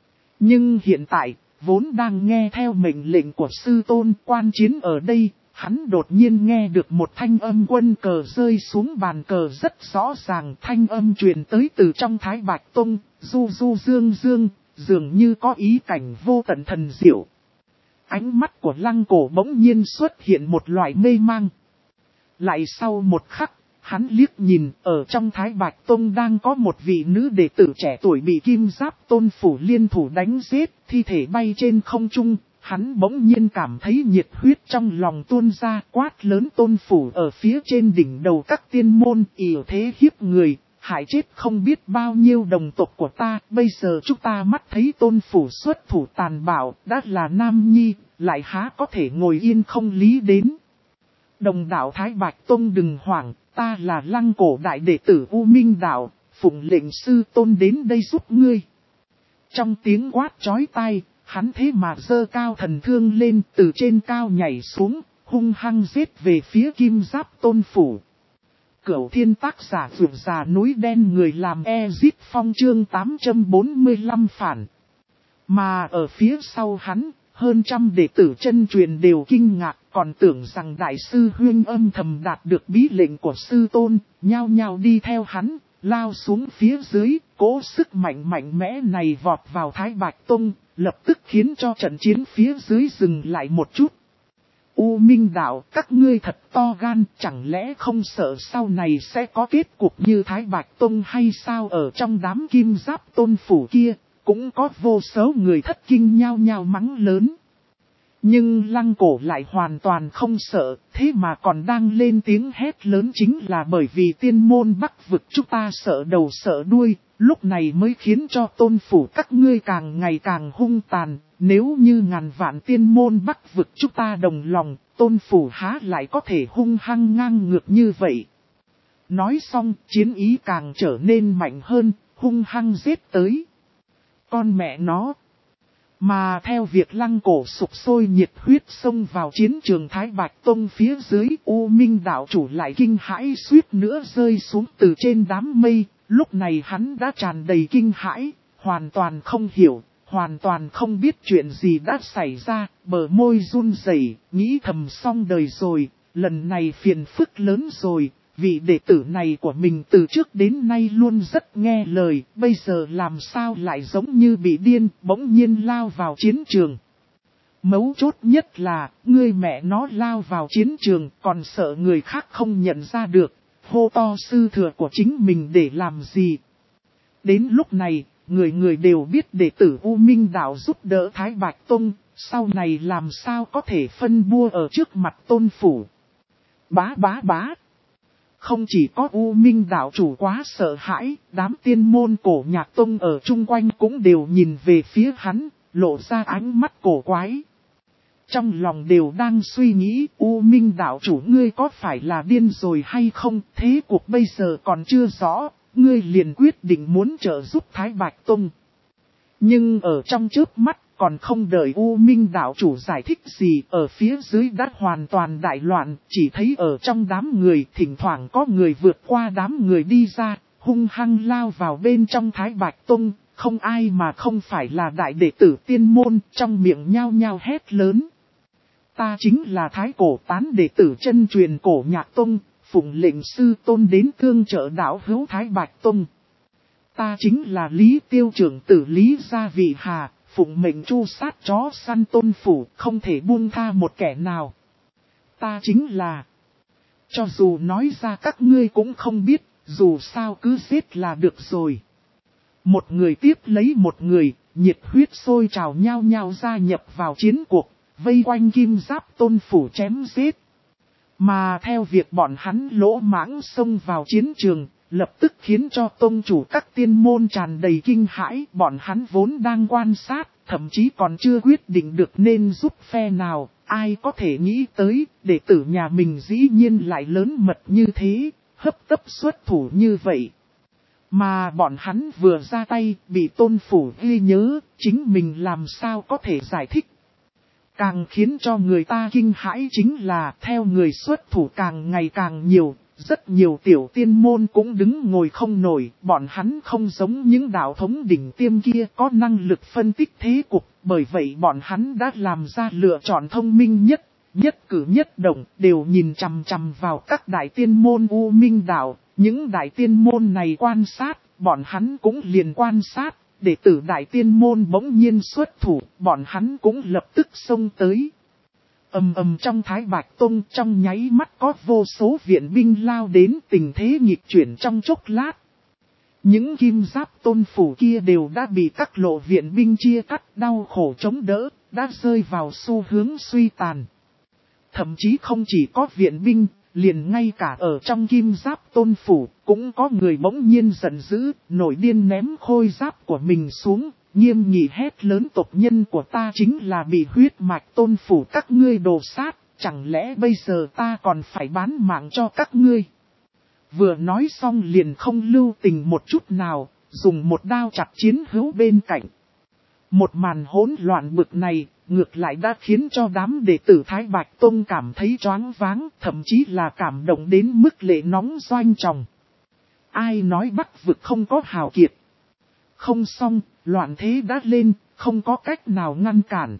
Speaker 1: Nhưng hiện tại, vốn đang nghe theo mệnh lệnh của sư tôn quan chiến ở đây, hắn đột nhiên nghe được một thanh âm quân cờ rơi xuống bàn cờ rất rõ ràng, thanh âm truyền tới từ trong Thái Bạch Tông, du du dương dương, dường như có ý cảnh vô tận thần diệu. Ánh mắt của Lăng Cổ bỗng nhiên xuất hiện một loại mê mang. Lại sau một khắc, hắn liếc nhìn, ở trong Thái Bạch Tông đang có một vị nữ đệ tử trẻ tuổi bị Kim Giáp Tôn Phủ liên thủ đánh giết, thi thể bay trên không trung. Hắn bỗng nhiên cảm thấy nhiệt huyết trong lòng tuôn ra, quát lớn Tôn Phủ ở phía trên đỉnh đầu các tiên môn, ỷ thế hiếp người, hại chết không biết bao nhiêu đồng tộc của ta. Bây giờ chúng ta mắt thấy Tôn Phủ xuất thủ tàn bạo, đã là nam nhi, lại há có thể ngồi yên không lý đến. Đồng đạo Thái Bạch Tông đừng hoảng, ta là Lăng Cổ đại đệ tử U Minh Đạo, phụng lệnh sư tôn đến đây giúp ngươi. Trong tiếng quát chói tai, hắn thế mà giơ cao thần thương lên, từ trên cao nhảy xuống, hung hăng giết về phía Kim Giáp Tôn Phủ. Cửu Thiên tác giả vượt già núi đen người làm Ezit Phong chương tám trăm bốn mươi lăm phản. Mà ở phía sau hắn, hơn trăm đệ tử chân truyền đều kinh ngạc, còn tưởng rằng đại sư Huyên âm thầm đạt được bí lệnh của sư tôn, nhao nhao đi theo hắn, lao xuống phía dưới, cố sức mạnh mạnh mẽ này vọt vào Thái Bạch Tông, lập tức khiến cho trận chiến phía dưới dừng lại một chút. U Minh Đạo, các ngươi thật to gan, chẳng lẽ không sợ sau này sẽ có kết cục như Thái Bạch Tông hay sao? Ở trong đám Kim Giáp Tôn Phủ kia, cũng có vô số người thất kinh nhao nhao mắng lớn. Nhưng Lăng Cổ lại hoàn toàn không sợ, thế mà còn đang lên tiếng hét lớn, chính là bởi vì tiên môn Bắc vực chúng ta sợ đầu sợ đuôi, lúc này mới khiến cho Tôn Phủ các ngươi càng ngày càng hung tàn. Nếu như ngàn vạn tiên môn Bắc vực chúng ta đồng lòng, Tôn Phủ há lại có thể hung hăng ngang ngược như vậy. Nói xong, chiến ý càng trở nên mạnh hơn, hung hăng giết tới. Con mẹ nó! Mà theo việc Lăng Cổ sục sôi nhiệt huyết xông vào chiến trường Thái Bạch Tông phía dưới, U Minh Đạo chủ lại kinh hãi suýt nữa rơi xuống từ trên đám mây. Lúc này hắn đã tràn đầy kinh hãi, hoàn toàn không hiểu, hoàn toàn không biết chuyện gì đã xảy ra, bờ môi run rẩy, nghĩ thầm xong đời rồi, lần này phiền phức lớn rồi. Vị đệ tử này của mình từ trước đến nay luôn rất nghe lời, bây giờ làm sao lại giống như bị điên, bỗng nhiên lao vào chiến trường. Mấu chốt nhất là, ngươi mẹ nó lao vào chiến trường, còn sợ người khác không nhận ra được, hô to sư thừa của chính mình để làm gì. Đến lúc này, người người đều biết đệ tử U Minh Đạo giúp đỡ Thái Bạch Tông, sau này làm sao có thể phân bua ở trước mặt Tôn Phủ. Bá bá bá. Không chỉ có U Minh Đạo chủ quá sợ hãi, đám tiên môn cổ nhạc tông ở chung quanh cũng đều nhìn về phía hắn, lộ ra ánh mắt cổ quái. Trong lòng đều đang suy nghĩ, U Minh Đạo chủ ngươi có phải là điên rồi hay không, thế cuộc bây giờ còn chưa rõ, ngươi liền quyết định muốn trợ giúp Thái Bạch Tông. Nhưng ở trong chớp mắt, còn không đợi U Minh đạo chủ giải thích gì, ở phía dưới đã hoàn toàn đại loạn, chỉ thấy ở trong đám người thỉnh thoảng có người vượt qua đám người đi ra, hung hăng lao vào bên trong Thái Bạch Tông, không ai mà không phải là đại đệ tử tiên môn, trong miệng nhao nhao hét lớn. Ta chính là Thái Cổ Tán đệ tử chân truyền Cổ Nhạc Tông, phụng lệnh sư tôn đến tương trợ đạo hữu Thái Bạch Tông. Ta chính là Lý Tiêu trưởng tử Lý Gia Vị Hà, phụng mệnh chu sát chó săn Tôn phủ, không thể buông tha một kẻ nào. Ta chính là... Cho dù nói ra các ngươi cũng không biết, dù sao cứ giết là được rồi. Một người tiếp lấy một người, nhiệt huyết sôi trào nhau nhau gia nhập vào chiến cuộc, vây quanh Kim Giáp Tôn phủ chém giết. Mà theo việc bọn hắn lỗ mãng xông vào chiến trường, lập tức khiến cho tông chủ các tiên môn tràn đầy kinh hãi, bọn hắn vốn đang quan sát, thậm chí còn chưa quyết định được nên giúp phe nào, ai có thể nghĩ tới, đệ tử nhà mình dĩ nhiên lại lớn mật như thế, hấp tấp xuất thủ như vậy. Mà bọn hắn vừa ra tay, bị Tôn phủ ghi nhớ, chính mình làm sao có thể giải thích. Càng khiến cho người ta kinh hãi chính là theo người xuất thủ càng ngày càng nhiều, rất nhiều tiểu tiên môn cũng đứng ngồi không nổi, bọn hắn không giống những đạo thống đỉnh tiêm kia có năng lực phân tích thế cục, bởi vậy bọn hắn đã làm ra lựa chọn thông minh nhất, nhất cử nhất động đều nhìn chằm chằm vào các đại tiên môn U Minh đạo, những đại tiên môn này quan sát, bọn hắn cũng liền quan sát. Đệ tử đại tiên môn bỗng nhiên xuất thủ, bọn hắn cũng lập tức xông tới. Ầm ầm trong Thái Bạch Tông trong nháy mắt có vô số viện binh lao đến, tình thế nghịch chuyển trong chốc lát. Những Kim Giáp Tôn phủ kia đều đã bị các lộ viện binh chia cắt, đau khổ chống đỡ, đã rơi vào xu hướng suy tàn. Thậm chí không chỉ có viện binh, liền ngay cả ở trong Kim Giáp Tôn phủ, cũng có người bỗng nhiên giận dữ, nổi điên ném khôi giáp của mình xuống, nghiêm nghị hét lớn: tộc nhân của ta chính là bị huyết mạch Tôn phủ các ngươi đồ sát, chẳng lẽ bây giờ ta còn phải bán mạng cho các ngươi? Vừa nói xong liền không lưu tình một chút nào, dùng một đao chặt chiến hữu bên cạnh. Một màn hỗn loạn bực này, ngược lại đã khiến cho đám đệ tử Thái Bạch Tông cảm thấy choáng váng, thậm chí là cảm động đến mức lệ nóng doanh tròng. Ai nói Bắc vực không có hào kiệt? Không xong, loạn thế đã lên, không có cách nào ngăn cản.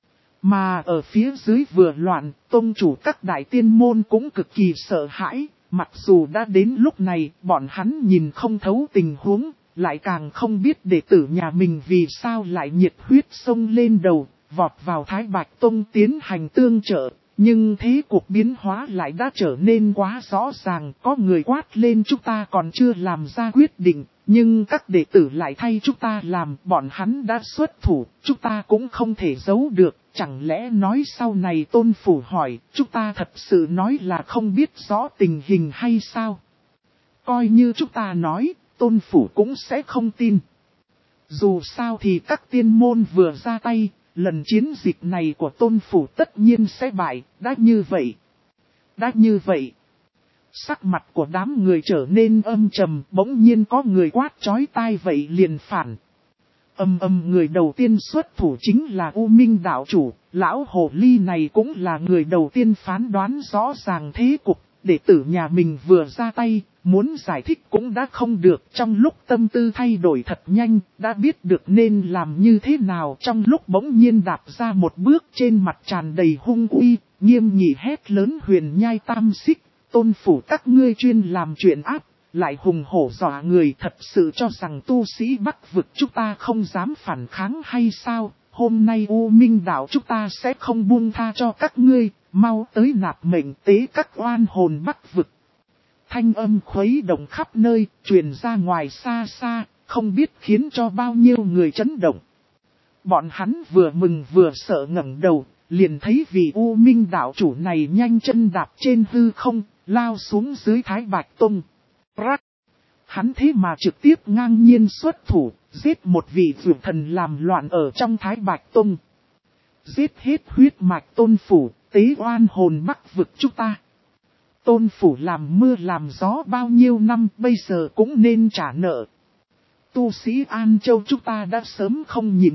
Speaker 1: Mà ở phía dưới vừa loạn, tông chủ các đại tiên môn cũng cực kỳ sợ hãi, mặc dù đã đến lúc này, bọn hắn nhìn không thấu tình huống, lại càng không biết đệ tử nhà mình vì sao lại nhiệt huyết xông lên đầu, vọt vào Thái Bạch Tông tiến hành tương trợ. Nhưng thế cuộc biến hóa lại đã trở nên quá rõ ràng, có người quát lên: chúng ta còn chưa làm ra quyết định, nhưng các đệ tử lại thay chúng ta làm, bọn hắn đã xuất thủ, chúng ta cũng không thể giấu được, chẳng lẽ nói sau này Tôn phủ hỏi, chúng ta thật sự nói là không biết rõ tình hình hay sao? Coi như chúng ta nói, Tôn phủ cũng sẽ không tin. Dù sao thì các tiên môn vừa ra tay, lần chiến dịch này của Tôn phủ tất nhiên sẽ bại, đã như vậy. Đã như vậy. Sắc mặt của đám người trở nên âm trầm, bỗng nhiên có người quát chói tai vậy liền phản. Âm âm người đầu tiên xuất thủ chính là U Minh đạo chủ, lão hồ ly này cũng là người đầu tiên phán đoán rõ ràng thế cục, đệ tử nhà mình vừa ra tay, muốn giải thích cũng đã không được, trong lúc tâm tư thay đổi thật nhanh, đã biết được nên làm như thế nào, trong lúc bỗng nhiên đạp ra một bước trên mặt tràn đầy hung uy, nghiêm nghị hét lớn: Huyền Nhai Tam Xích, Tôn phủ các ngươi chuyên làm chuyện ác, lại hùng hổ dọa người, thật sự cho rằng tu sĩ Bắc vực chúng ta không dám phản kháng hay sao? Hôm nay U Minh đạo chúng ta sẽ không buông tha cho các ngươi, mau tới nạp mệnh tế các oan hồn Bắc vực. Thanh âm khuấy động khắp nơi, truyền ra ngoài xa xa, không biết khiến cho bao nhiêu người chấn động. Bọn hắn vừa mừng vừa sợ ngẩng đầu, liền thấy vị U Minh đạo chủ này nhanh chân đạp trên hư không, lao xuống dưới Thái Bạch Tông. Rắc! Hắn thế mà trực tiếp ngang nhiên xuất thủ, giết một vị vượt thần làm loạn ở trong Thái Bạch Tông. Giết hết huyết mạch Tôn phủ, tế oan hồn Bắc vực chúng ta. Tôn phủ làm mưa làm gió bao nhiêu năm, bây giờ cũng nên trả nợ. Tu sĩ An Châu chúng ta đã sớm không nhịn được,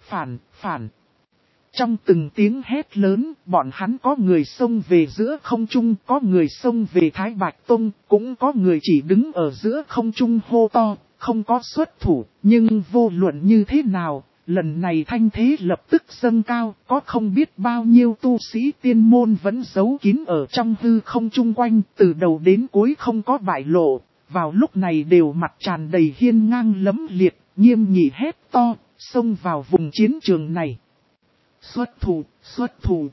Speaker 1: phản, phản. Trong từng tiếng hét lớn, bọn hắn có người xông về giữa không trung, có người xông về Thái Bạch Tông, cũng có người chỉ đứng ở giữa không trung hô to, không có xuất thủ, nhưng vô luận như thế nào, lần này thanh thế lập tức dâng cao, có không biết bao nhiêu tu sĩ tiên môn vẫn giấu kín ở trong hư không chung quanh, từ đầu đến cuối không có bại lộ, vào lúc này đều mặt tràn đầy hiên ngang lẫm liệt, nghiêm nghị hét to, xông vào vùng chiến trường này. Xuất thủ, xuất thủ.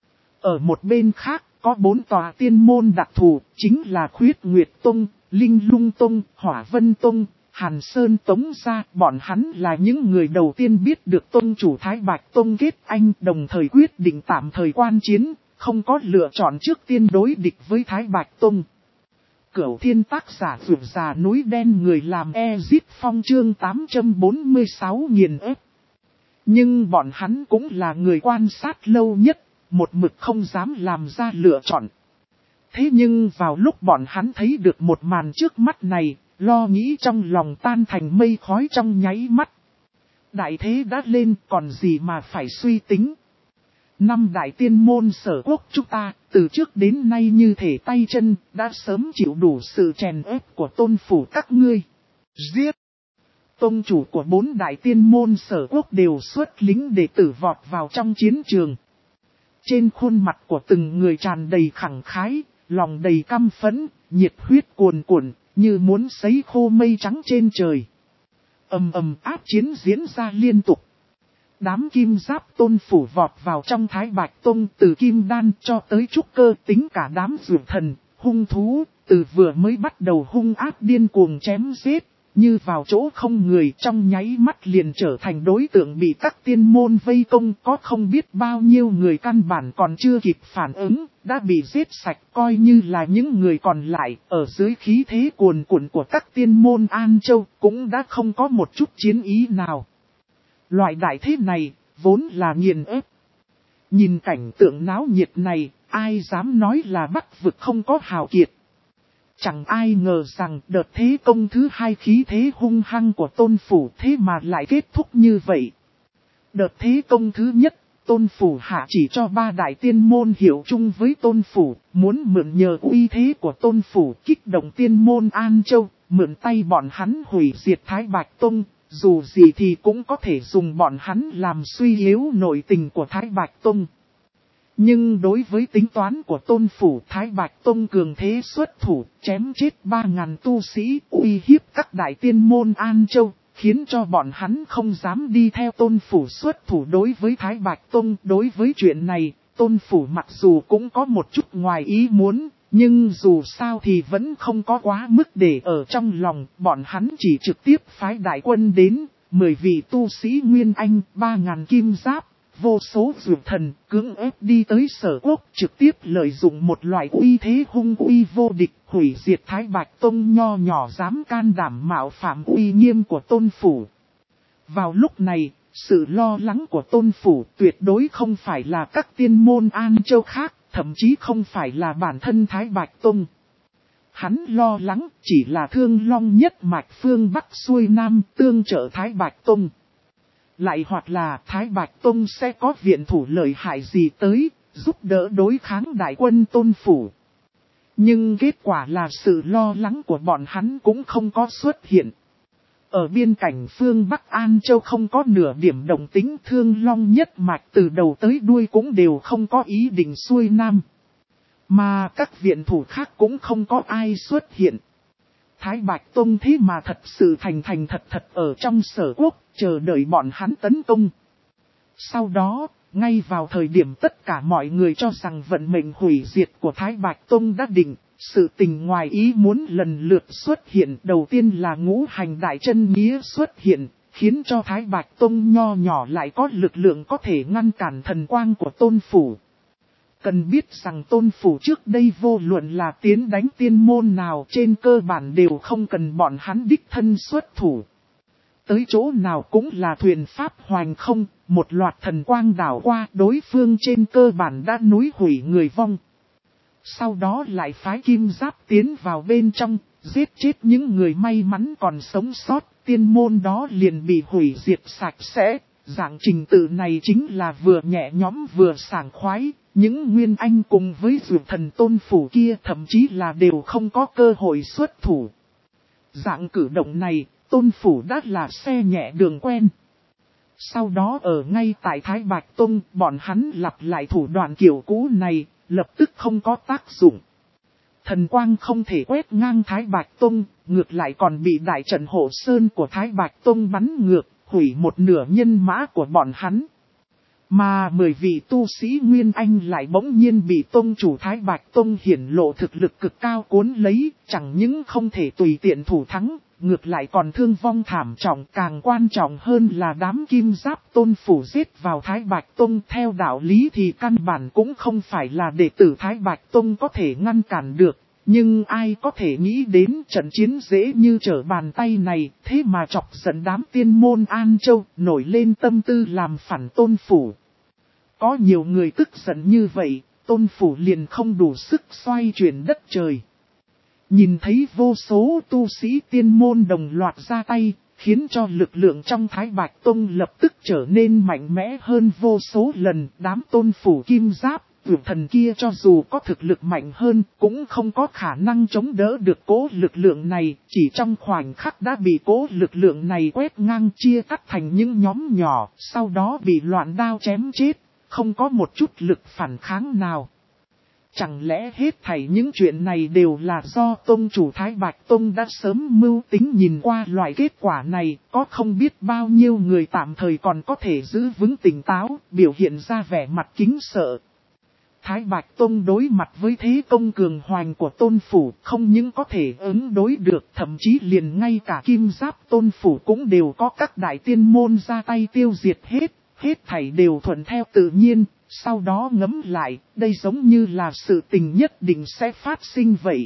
Speaker 1: Ở một bên khác, có bốn tòa tiên môn đặc thù, chính là Khuyết Nguyệt Tông, Linh Lung Tông, Hỏa Vân Tông, Hàn Sơn Tống gia. Bọn hắn là những người đầu tiên biết được Tông chủ Thái Bạch Tông kết anh, đồng thời quyết định tạm thời quan chiến, không có lựa chọn trước tiên đối địch với Thái Bạch Tông. Cửu Thiên tác giả vượt già núi đen người làm Ezit Phong chương tám trăm bốn mươi sáu nghiền ép. Nhưng bọn hắn cũng là người quan sát lâu nhất, một mực không dám làm ra lựa chọn. Thế nhưng vào lúc bọn hắn thấy được một màn trước mắt này, lo nghĩ trong lòng tan thành mây khói trong nháy mắt. Đại thế đã lên, còn gì mà phải suy tính. Năm đại tiên môn sở quốc chúng ta, từ trước đến nay như thể tay chân, đã sớm chịu đủ sự chèn ép của tôn phủ các ngươi. Giết! Tông chủ của bốn đại tiên môn sở quốc đều xuất lính để tử vọt vào trong chiến trường. Trên khuôn mặt của từng người tràn đầy khẳng khái, lòng đầy căm phẫn, nhiệt huyết cuồn cuộn, như muốn sấy khô mây trắng trên trời. Ầm ầm áp chiến diễn ra liên tục. Đám kim giáp tôn phủ vọt vào trong Thái Bạch Tông, từ kim đan cho tới trúc cơ, tính cả đám dược thần, hung thú, từ vừa mới bắt đầu hung ác điên cuồng chém giết. Như vào chỗ không người, trong nháy mắt liền trở thành đối tượng bị các tiên môn vây công, có không biết bao nhiêu người căn bản còn chưa kịp phản ứng, đã bị giết sạch, coi như là những người còn lại, ở dưới khí thế cuồn cuộn của các tiên môn An Châu, cũng đã không có một chút chiến ý nào. Loại đại thế này, vốn là nghiền ép. Nhìn cảnh tượng náo nhiệt này, ai dám nói là Bắc vực không có hào kiệt. Chẳng ai ngờ rằng đợt thế công thứ hai khí thế hung hăng của tôn phủ thế mà lại kết thúc như vậy. Đợt thế công thứ nhất, tôn phủ hạ chỉ cho ba đại tiên môn hiệu chung với tôn phủ, muốn mượn nhờ uy thế của tôn phủ kích động tiên môn An Châu, mượn tay bọn hắn hủy diệt Thái Bạch Tông, dù gì thì cũng có thể dùng bọn hắn làm suy yếu nội tình của Thái Bạch Tông. Nhưng đối với tính toán của tôn phủ, Thái Bạch Tông cường thế xuất thủ, chém chết ba ngàn tu sĩ, uy hiếp các đại tiên môn An Châu, khiến cho bọn hắn không dám đi theo tôn phủ xuất thủ đối với Thái Bạch Tông. Đối với chuyện này, tôn phủ mặc dù cũng có một chút ngoài ý muốn, nhưng dù sao thì vẫn không có quá mức để ở trong lòng, bọn hắn chỉ trực tiếp phái đại quân đến, mười vị tu sĩ Nguyên Anh, ba ngàn kim giáp. Vô số dược thần cưỡng ép đi tới sở quốc, trực tiếp lợi dụng một loại uy thế hung uy vô địch, hủy diệt Thái Bạch Tông nho nhỏ dám can đảm mạo phạm uy nghiêm của tôn phủ. Vào lúc này, sự lo lắng của tôn phủ tuyệt đối không phải là các tiên môn An Châu khác, thậm chí không phải là bản thân Thái Bạch Tông. Hắn lo lắng chỉ là Thương Long nhất mạch phương Bắc xuôi Nam tương trợ Thái Bạch Tông. Lại hoặc là Thái Bạch Tông sẽ có viện thủ lợi hại gì tới, giúp đỡ đối kháng đại quân tôn phủ. Nhưng kết quả là sự lo lắng của bọn hắn cũng không có xuất hiện. Ở biên cảnh phương Bắc An Châu không có nửa điểm động tính, Thương Long nhất mạch từ đầu tới đuôi cũng đều không có ý định xuôi Nam. Mà các viện thủ khác cũng không có ai xuất hiện. Thái Bạch Tông thế mà thật sự thành thành thật thật ở trong sở quốc, chờ đợi bọn hắn tấn công. Sau đó, ngay vào thời điểm tất cả mọi người cho rằng vận mệnh hủy diệt của Thái Bạch Tông đã định, sự tình ngoài ý muốn lần lượt xuất hiện. Đầu tiên là ngũ hành đại chân nghĩa xuất hiện, khiến cho Thái Bạch Tông nho nhỏ lại có lực lượng có thể ngăn cản thần quang của tôn phủ. Cần biết rằng tôn phủ trước đây vô luận là tiến đánh tiên môn nào trên cơ bản đều không cần bọn hắn đích thân xuất thủ. Tới chỗ nào cũng là thuyền pháp hoành không, một loạt thần quang đảo qua, đối phương trên cơ bản đã núi hủy người vong. Sau đó lại phái kim giáp tiến vào bên trong, giết chết những người may mắn còn sống sót, tiên môn đó liền bị hủy diệt sạch sẽ, Dạng trình tự này chính là vừa nhẹ nhõm vừa sảng khoái, những Nguyên Anh cùng với Dược Thần Tôn Phủ kia thậm chí là đều không có cơ hội xuất thủ. Dạng cử động này, Tôn Phủ đã là xe nhẹ đường quen. Sau đó ở ngay tại Thái Bạch Tông, bọn hắn lặp lại thủ đoạn kiểu cũ này, lập tức không có tác dụng. Thần quang không thể quét ngang Thái Bạch Tông, ngược lại còn bị đại trận hộ sơn của Thái Bạch Tông bắn ngược, hủy một nửa nhân mã của bọn hắn. Mà mười vị tu sĩ Nguyên Anh lại bỗng nhiên bị Tông chủ Thái Bạch Tông hiển lộ thực lực cực cao cuốn lấy, chẳng những không thể tùy tiện thủ thắng, ngược lại còn thương vong thảm trọng, càng quan trọng hơn là đám kim giáp Tôn Phủ giết vào Thái Bạch Tông. Theo đạo lý thì căn bản cũng không phải là đệ tử Thái Bạch Tông có thể ngăn cản được. Nhưng ai có thể nghĩ đến trận chiến dễ như trở bàn tay này, thế mà chọc giận đám tiên môn An Châu, nổi lên tâm tư làm phản Tôn Phủ. Có nhiều người tức giận như vậy, Tôn Phủ liền không đủ sức xoay chuyển đất trời. Nhìn thấy vô số tu sĩ tiên môn đồng loạt ra tay, khiến cho lực lượng trong Thái Bạch Tông lập tức trở nên mạnh mẽ hơn vô số lần. Đám Tôn Phủ kim giáp, Dược Thần kia cho dù có thực lực mạnh hơn, cũng không có khả năng chống đỡ được cố lực lượng này, chỉ trong khoảnh khắc đã bị cố lực lượng này quét ngang chia cắt thành những nhóm nhỏ, sau đó bị loạn đao chém chết, không có một chút lực phản kháng nào. Chẳng lẽ hết thảy những chuyện này đều là do Tông chủ Thái Bạch Tông đã sớm mưu tính? Nhìn qua loại kết quả này, có không biết bao nhiêu người tạm thời còn có thể giữ vững tỉnh táo, biểu hiện ra vẻ mặt kính sợ. Thái Bạch Tông đối mặt với thế công cường hoành của Tôn Phủ không những có thể ứng đối được, thậm chí liền ngay cả kim giáp Tôn Phủ cũng đều có các đại tiên môn ra tay tiêu diệt hết, hết thảy đều thuận theo tự nhiên. Sau đó ngẫm lại, đây giống như là sự tình nhất định sẽ phát sinh vậy.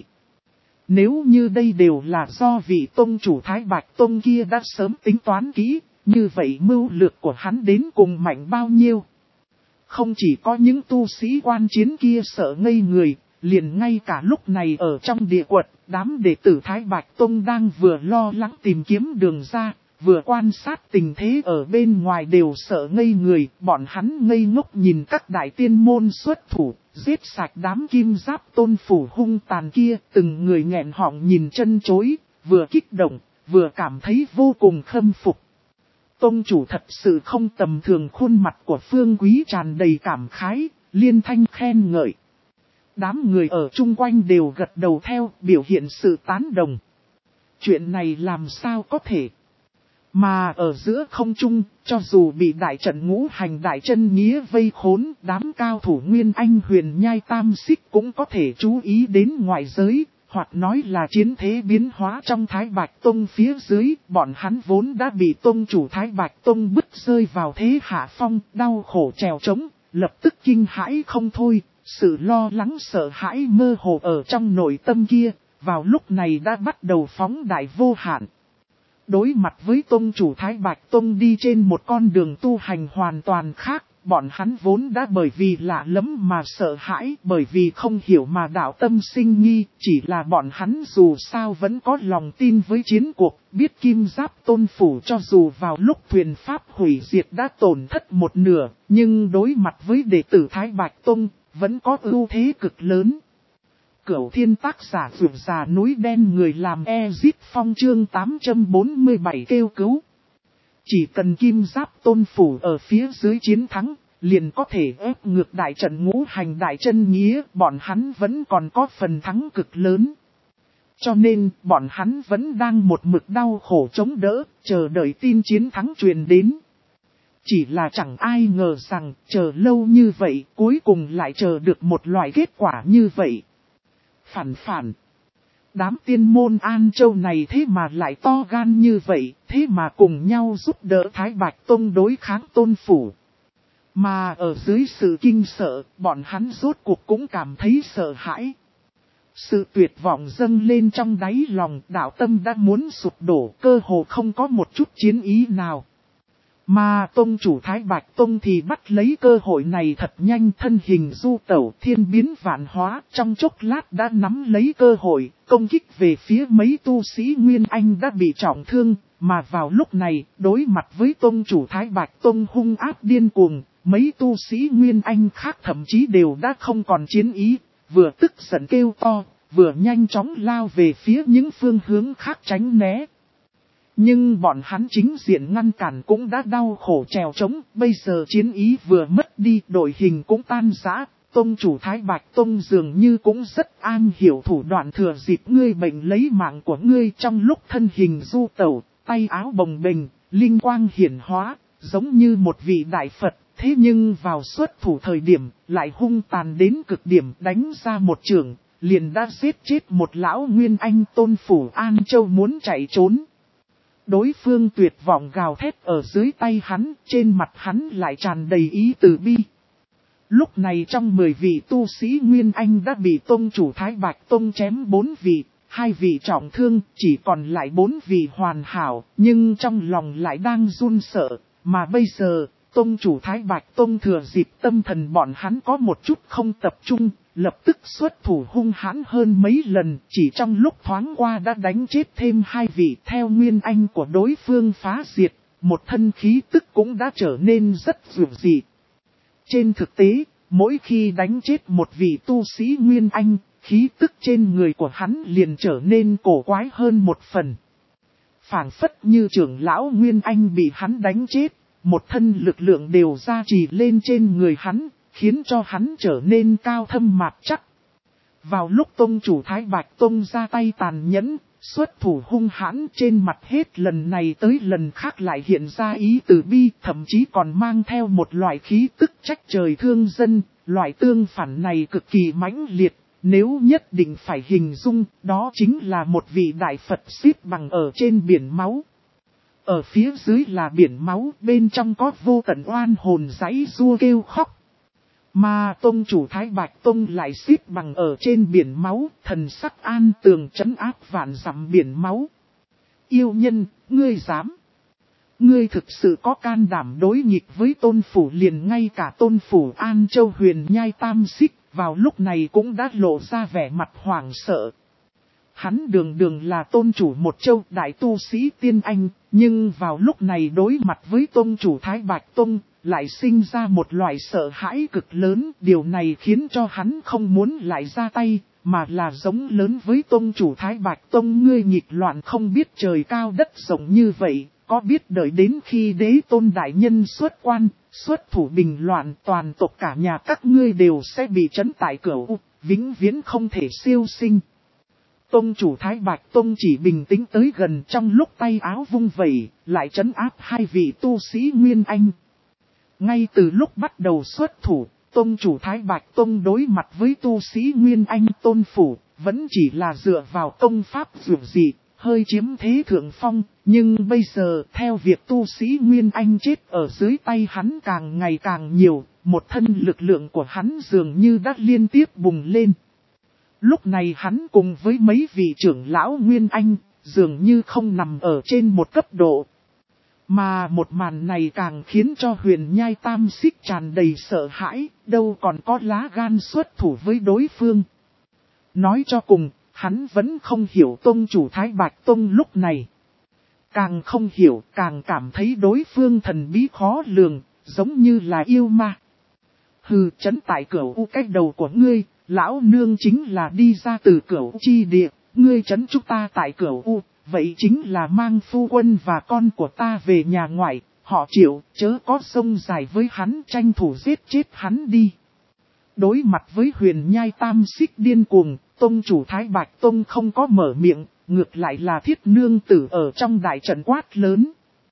Speaker 1: Nếu như đây đều là do vị Tông chủ Thái Bạch Tông kia đã sớm tính toán kỹ, như vậy mưu lược của hắn đến cùng mạnh bao nhiêu? Không chỉ có những tu sĩ quan chiến kia sợ ngây người, liền ngay cả lúc này ở trong địa quật, đám đệ tử Thái Bạch Tông đang vừa lo lắng tìm kiếm đường ra, vừa quan sát tình thế ở bên ngoài đều sợ ngây người. Bọn hắn ngây ngốc nhìn các đại tiên môn xuất thủ, giết sạch đám kim giáp Tôn Phủ hung tàn kia, từng người nghẹn họng nhìn chân chối, vừa kích động, vừa cảm thấy vô cùng khâm phục. Tông chủ thật sự không tầm thường. Khuôn mặt của Phương Quý tràn đầy cảm khái, liên thanh khen ngợi. Đám người ở chung quanh đều gật đầu theo, biểu hiện sự tán đồng. Chuyện này làm sao có thể? Mà ở giữa không trung, cho dù bị đại trận ngũ hành đại chân nghĩa vây khốn, đám cao thủ Nguyên Anh huyền nhai tam xích cũng có thể chú ý đến ngoại giới. Hoặc nói là chiến thế biến hóa trong Thái Bạch Tông phía dưới, bọn hắn vốn đã bị Tông chủ Thái Bạch Tông bức rơi vào thế hạ phong, đau khổ trèo trống, lập tức kinh hãi không thôi, sự lo lắng sợ hãi mơ hồ ở trong nội tâm kia, vào lúc này đã bắt đầu phóng đại vô hạn. Đối mặt với Tông chủ Thái Bạch Tông đi trên một con đường tu hành hoàn toàn khác, bọn hắn vốn đã bởi vì lạ lẫm mà sợ hãi, bởi vì không hiểu mà đạo tâm sinh nghi, chỉ là bọn hắn dù sao vẫn có lòng tin với chiến cuộc, biết kim giáp Tôn Phủ cho dù vào lúc thuyền pháp hủy diệt đã tổn thất một nửa, nhưng đối mặt với đệ tử Thái Bạch Tông, vẫn có ưu thế cực lớn. Cửu Thiên tác giả Vượt Già Núi Đen người làm Ezit Phong chương tám trăm bốn mươi bảy kêu cứu. Chỉ cần kim giáp Tôn Phủ ở phía dưới chiến thắng, liền có thể ép ngược đại trận ngũ hành đại chân nghĩa, bọn hắn vẫn còn có phần thắng cực lớn. Cho nên, bọn hắn vẫn đang một mực đau khổ chống đỡ, chờ đợi tin chiến thắng truyền đến. Chỉ là chẳng ai ngờ rằng, chờ lâu như vậy, cuối cùng lại chờ được một loại kết quả như vậy. Phản phản. Đám tiên môn An Châu này thế mà lại to gan như vậy, thế mà cùng nhau giúp đỡ Thái Bạch Tông đối kháng Tôn Phủ. Mà ở dưới sự kinh sợ, bọn hắn rốt cuộc cũng cảm thấy sợ hãi. Sự tuyệt vọng dâng lên trong đáy lòng, đạo tâm đã muốn sụp đổ, cơ hồ không có một chút chiến ý nào. Mà Tông chủ Thái Bạch Tông thì bắt lấy cơ hội này thật nhanh, thân hình du tẩu thiên biến vạn hóa, trong chốc lát đã nắm lấy cơ hội, công kích về phía mấy tu sĩ Nguyên Anh đã bị trọng thương, mà vào lúc này, đối mặt với tông chủ Thái Bạch Tông hung ác điên cuồng, mấy tu sĩ Nguyên Anh khác thậm chí đều đã không còn chiến ý, vừa tức giận kêu to, vừa nhanh chóng lao về phía những phương hướng khác tránh né. Nhưng bọn hắn chính diện ngăn cản cũng đã đau khổ trèo trống, bây giờ chiến ý vừa mất đi, đội hình cũng tan rã. Tông chủ Thái Bạch Tông dường như cũng rất an hiểu thủ đoạn thừa dịp ngươi bệnh lấy mạng của ngươi trong lúc thân hình du tẩu, tay áo bồng bềnh, linh quang hiển hóa, giống như một vị đại Phật. Thế nhưng vào xuất thủ thời điểm, lại hung tàn đến cực điểm, đánh ra một chưởng, liền đã giết chết một lão Nguyên Anh tôn phủ An Châu muốn chạy trốn. Đối phương tuyệt vọng gào thét ở dưới tay hắn, trên mặt hắn lại tràn đầy ý từ bi. Lúc này trong mười vị tu sĩ Nguyên Anh đã bị tông chủ Thái Bạch Tông chém bốn vị, hai vị trọng thương, chỉ còn lại bốn vị hoàn hảo, nhưng trong lòng lại đang run sợ, mà bây giờ, tông chủ Thái Bạch Tông thừa dịp tâm thần bọn hắn có một chút không tập trung, lập tức xuất thủ hung hãn hơn mấy lần, chỉ trong lúc thoáng qua đã đánh chết thêm hai vị theo Nguyên Anh của đối phương phá diệt, một thân khí tức cũng đã trở nên rất dữ dị. Trên thực tế, mỗi khi đánh chết một vị tu sĩ Nguyên Anh, khí tức trên người của hắn liền trở nên cổ quái hơn một phần. Phảng phất như trưởng lão Nguyên Anh bị hắn đánh chết, một thân lực lượng đều gia trì lên trên người hắn, khiến cho hắn trở nên cao thâm mạc chắc. Vào lúc tông chủ Thái Bạch Tông ra tay tàn nhẫn, xuất thủ hung hãn, trên mặt hết lần này tới lần khác lại hiện ra ý từ bi, thậm chí còn mang theo một loại khí tức trách trời thương dân. Loại tương phản này cực kỳ mãnh liệt, nếu nhất định phải hình dung, đó chính là một vị đại Phật xếp bằng ở trên biển máu. Ở phía dưới là biển máu, bên trong có vô tận oan hồn giãy giụa kêu khóc. Mà tông chủ Thái Bạch Tông lại xếp bằng ở trên biển máu, thần sắc an tường trấn áp vạn dặm biển máu. Yêu nhân, ngươi dám. Ngươi thực sự có can đảm đối nghịch với tôn phủ, liền ngay cả tôn phủ An Châu Huyền Nhai Tam Xích, vào lúc này cũng đã lộ ra vẻ mặt hoảng sợ. Hắn đường đường là tôn chủ một châu đại tu sĩ tiên anh, nhưng vào lúc này đối mặt với tôn chủ Thái Bạch Tông, lại sinh ra một loại sợ hãi cực lớn. Điều này khiến cho hắn không muốn lại ra tay, mà là giống lớn với tôn chủ Thái Bạch Tông, ngươi nghịch loạn không biết trời cao đất rộng như vậy, có biết đợi đến khi đế tôn đại nhân xuất quan, xuất thủ bình loạn, toàn tộc cả nhà các ngươi đều sẽ bị trấn tại cửu, vĩnh viễn không thể siêu sinh. Tông chủ Thái Bạch Tông chỉ bình tĩnh tới gần, trong lúc tay áo vung vẩy, lại trấn áp hai vị tu sĩ Nguyên Anh. Ngay từ lúc bắt đầu xuất thủ, Tông chủ Thái Bạch Tông đối mặt với tu sĩ Nguyên Anh tôn phủ, vẫn chỉ là dựa vào công pháp dường dị, hơi chiếm thế thượng phong. Nhưng bây giờ, theo việc tu sĩ Nguyên Anh chết ở dưới tay hắn càng ngày càng nhiều, một thân lực lượng của hắn dường như đã liên tiếp bùng lên. Lúc này hắn cùng với mấy vị trưởng lão Nguyên Anh, dường như không nằm ở trên một cấp độ. Mà một màn này càng khiến cho Huyền Nhai Tam Xích tràn đầy sợ hãi, đâu còn có lá gan xuất thủ với đối phương. Nói cho cùng, hắn vẫn không hiểu tông chủ Thái Bạch Tông lúc này. Càng không hiểu, càng cảm thấy đối phương thần bí khó lường, giống như là yêu ma. Hừ, trấn tại cửu u cách đầu của ngươi, lão nương chính là đi ra từ cửu chi địa, ngươi trấn chúng ta tại cửu u, vậy chính là mang phu quân và con của ta về nhà ngoại, họ Triệu, chớ có sông dài với hắn, tranh thủ giết chết hắn đi. Đối mặt với Huyền Nhai Tam Xích điên cuồng, tông chủ Thái Bạch Tông không có mở miệng, ngược lại là Thiết Nương Tử ở trong đại trận quát lớn.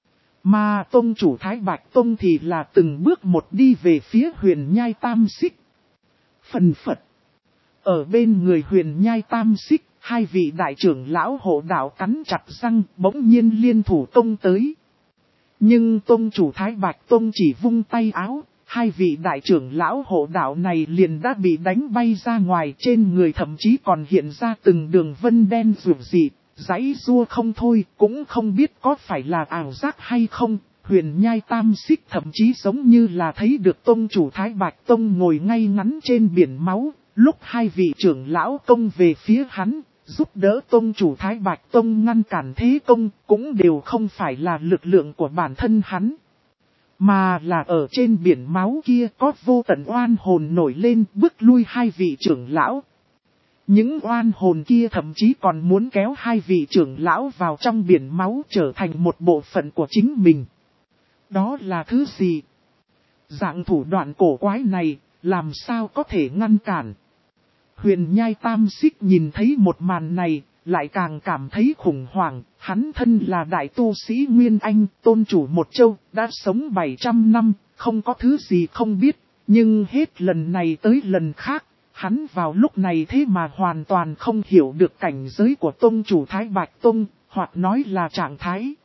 Speaker 1: Mà tông chủ Thái Bạch Tông thì là từng bước một đi về phía Huyền Nhai Tam Xích. Phần phật. Ở bên người Huyền Nhai Tam Xích, hai vị đại trưởng lão hộ đạo cắn chặt răng, bỗng nhiên liên thủ tông tới. Nhưng tông chủ Thái Bạch Tông chỉ vung tay áo, hai vị đại trưởng lão hộ đạo này liền đã bị đánh bay ra ngoài, trên người thậm chí còn hiện ra từng đường vân đen rủ dị, giãy giụa không thôi, cũng không biết có phải là ảo giác hay không. Huyền Nhai Tam Xích thậm chí giống như là thấy được tông chủ Thái Bạch Tông ngồi ngay ngắn trên biển máu, lúc hai vị trưởng lão công về phía hắn, giúp đỡ tông chủ Thái Bạch Tông ngăn cản thế công, cũng đều không phải là lực lượng của bản thân hắn. Mà là ở trên biển máu kia có vô tận oan hồn nổi lên bước lui hai vị trưởng lão. Những oan hồn kia thậm chí còn muốn kéo hai vị trưởng lão vào trong biển máu trở thành một bộ phận của chính mình. Đó là thứ gì? Dạng thủ đoạn cổ quái này, làm sao có thể ngăn cản? Huyền Nhai Tam Xích nhìn thấy một màn này, lại càng cảm thấy khủng hoảng. Hắn thân là đại tu sĩ Nguyên Anh, tôn chủ một châu, đã sống bảy trăm năm, không có thứ gì không biết. Nhưng hết lần này tới lần khác, hắn vào lúc này thế mà hoàn toàn không hiểu được cảnh giới của tôn chủ Thái Bạch Tông, hoặc nói là trạng thái.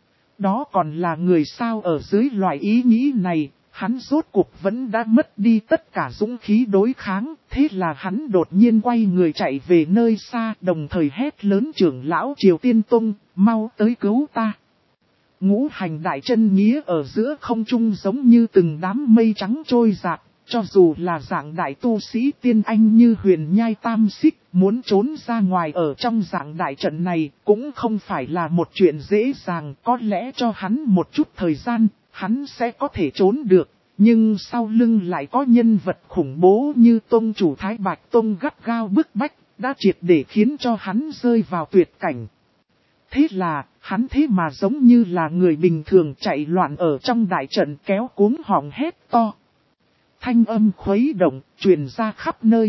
Speaker 1: Đó còn là người sao? Ở dưới loại ý nghĩ này, hắn rốt cuộc vẫn đã mất đi tất cả dũng khí đối kháng, thế là hắn đột nhiên quay người chạy về nơi xa, đồng thời hét lớn: trưởng lão Triều Tiên Tông, mau tới cứu ta. Ngũ hành đại chân nghĩa ở giữa không trung giống như từng đám mây trắng trôi dạt, cho dù là dạng đại tu sĩ tiên anh như Huyền Nhai Tam Xích, muốn trốn ra ngoài ở trong dạng đại trận này cũng không phải là một chuyện dễ dàng. Có lẽ cho hắn một chút thời gian, hắn sẽ có thể trốn được, nhưng sau lưng lại có nhân vật khủng bố như tông chủ Thái Bạch Tông gắt gao bức bách, đã triệt để khiến cho hắn rơi vào tuyệt cảnh. Thế là, hắn thế mà giống như là người bình thường chạy loạn ở trong đại trận, kéo cuống họng hét to. Thanh âm khuấy động, truyền ra khắp nơi.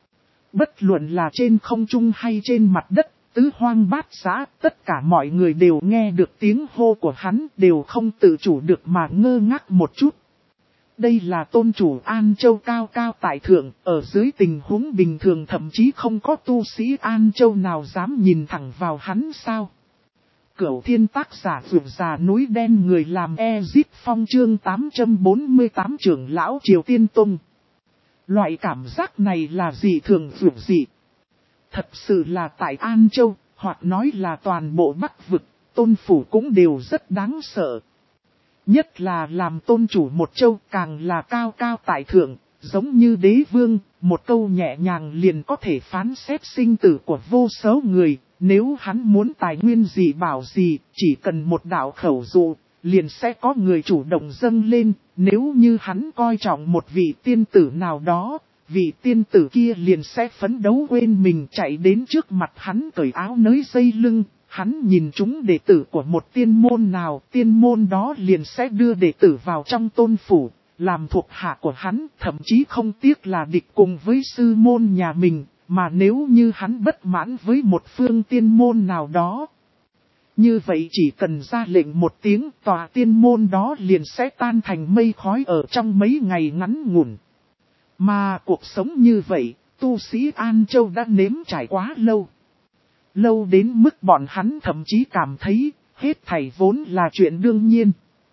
Speaker 1: Bất luận là trên không trung hay trên mặt đất, tứ hoang bát xã, tất cả mọi người đều nghe được tiếng hô của hắn, đều không tự chủ được mà ngơ ngác một chút. Đây là tôn chủ An Châu cao cao tại thượng, ở dưới tình huống bình thường thậm chí không có tu sĩ An Châu nào dám nhìn thẳng vào hắn sao. Cửu thiên tác giả vượt già núi đen người làm Ezip Phong chương tám trăm bốn mươi tám trưởng lão Triều Tiên Tông. Loại cảm giác này là gì thường vượt dị. Thật sự là tại An Châu, hoặc nói là toàn bộ Bắc vực, tôn phủ cũng đều rất đáng sợ. Nhất là làm tôn chủ một châu càng là cao cao tại thượng, giống như đế vương, một câu nhẹ nhàng liền có thể phán xét sinh tử của vô số người. Nếu hắn muốn tài nguyên gì bảo gì, chỉ cần một đạo khẩu dụ, liền sẽ có người chủ động dâng lên. Nếu như hắn coi trọng một vị tiên tử nào đó, vị tiên tử kia liền sẽ phấn đấu quên mình chạy đến trước mặt hắn cởi áo nới dây lưng. Hắn nhìn chúng đệ tử của một tiên môn nào, tiên môn đó liền sẽ đưa đệ tử vào trong tôn phủ, làm thuộc hạ của hắn, thậm chí không tiếc là địch cùng với sư môn nhà mình. Mà nếu như hắn bất mãn với một phương tiên môn nào đó, như vậy chỉ cần ra lệnh một tiếng, tòa tiên môn đó liền sẽ tan thành mây khói ở trong mấy ngày ngắn ngủn. Mà cuộc sống như vậy, tu sĩ An Châu đã nếm trải quá lâu. Lâu đến mức bọn hắn thậm chí cảm thấy, hết thảy vốn là chuyện đương nhiên.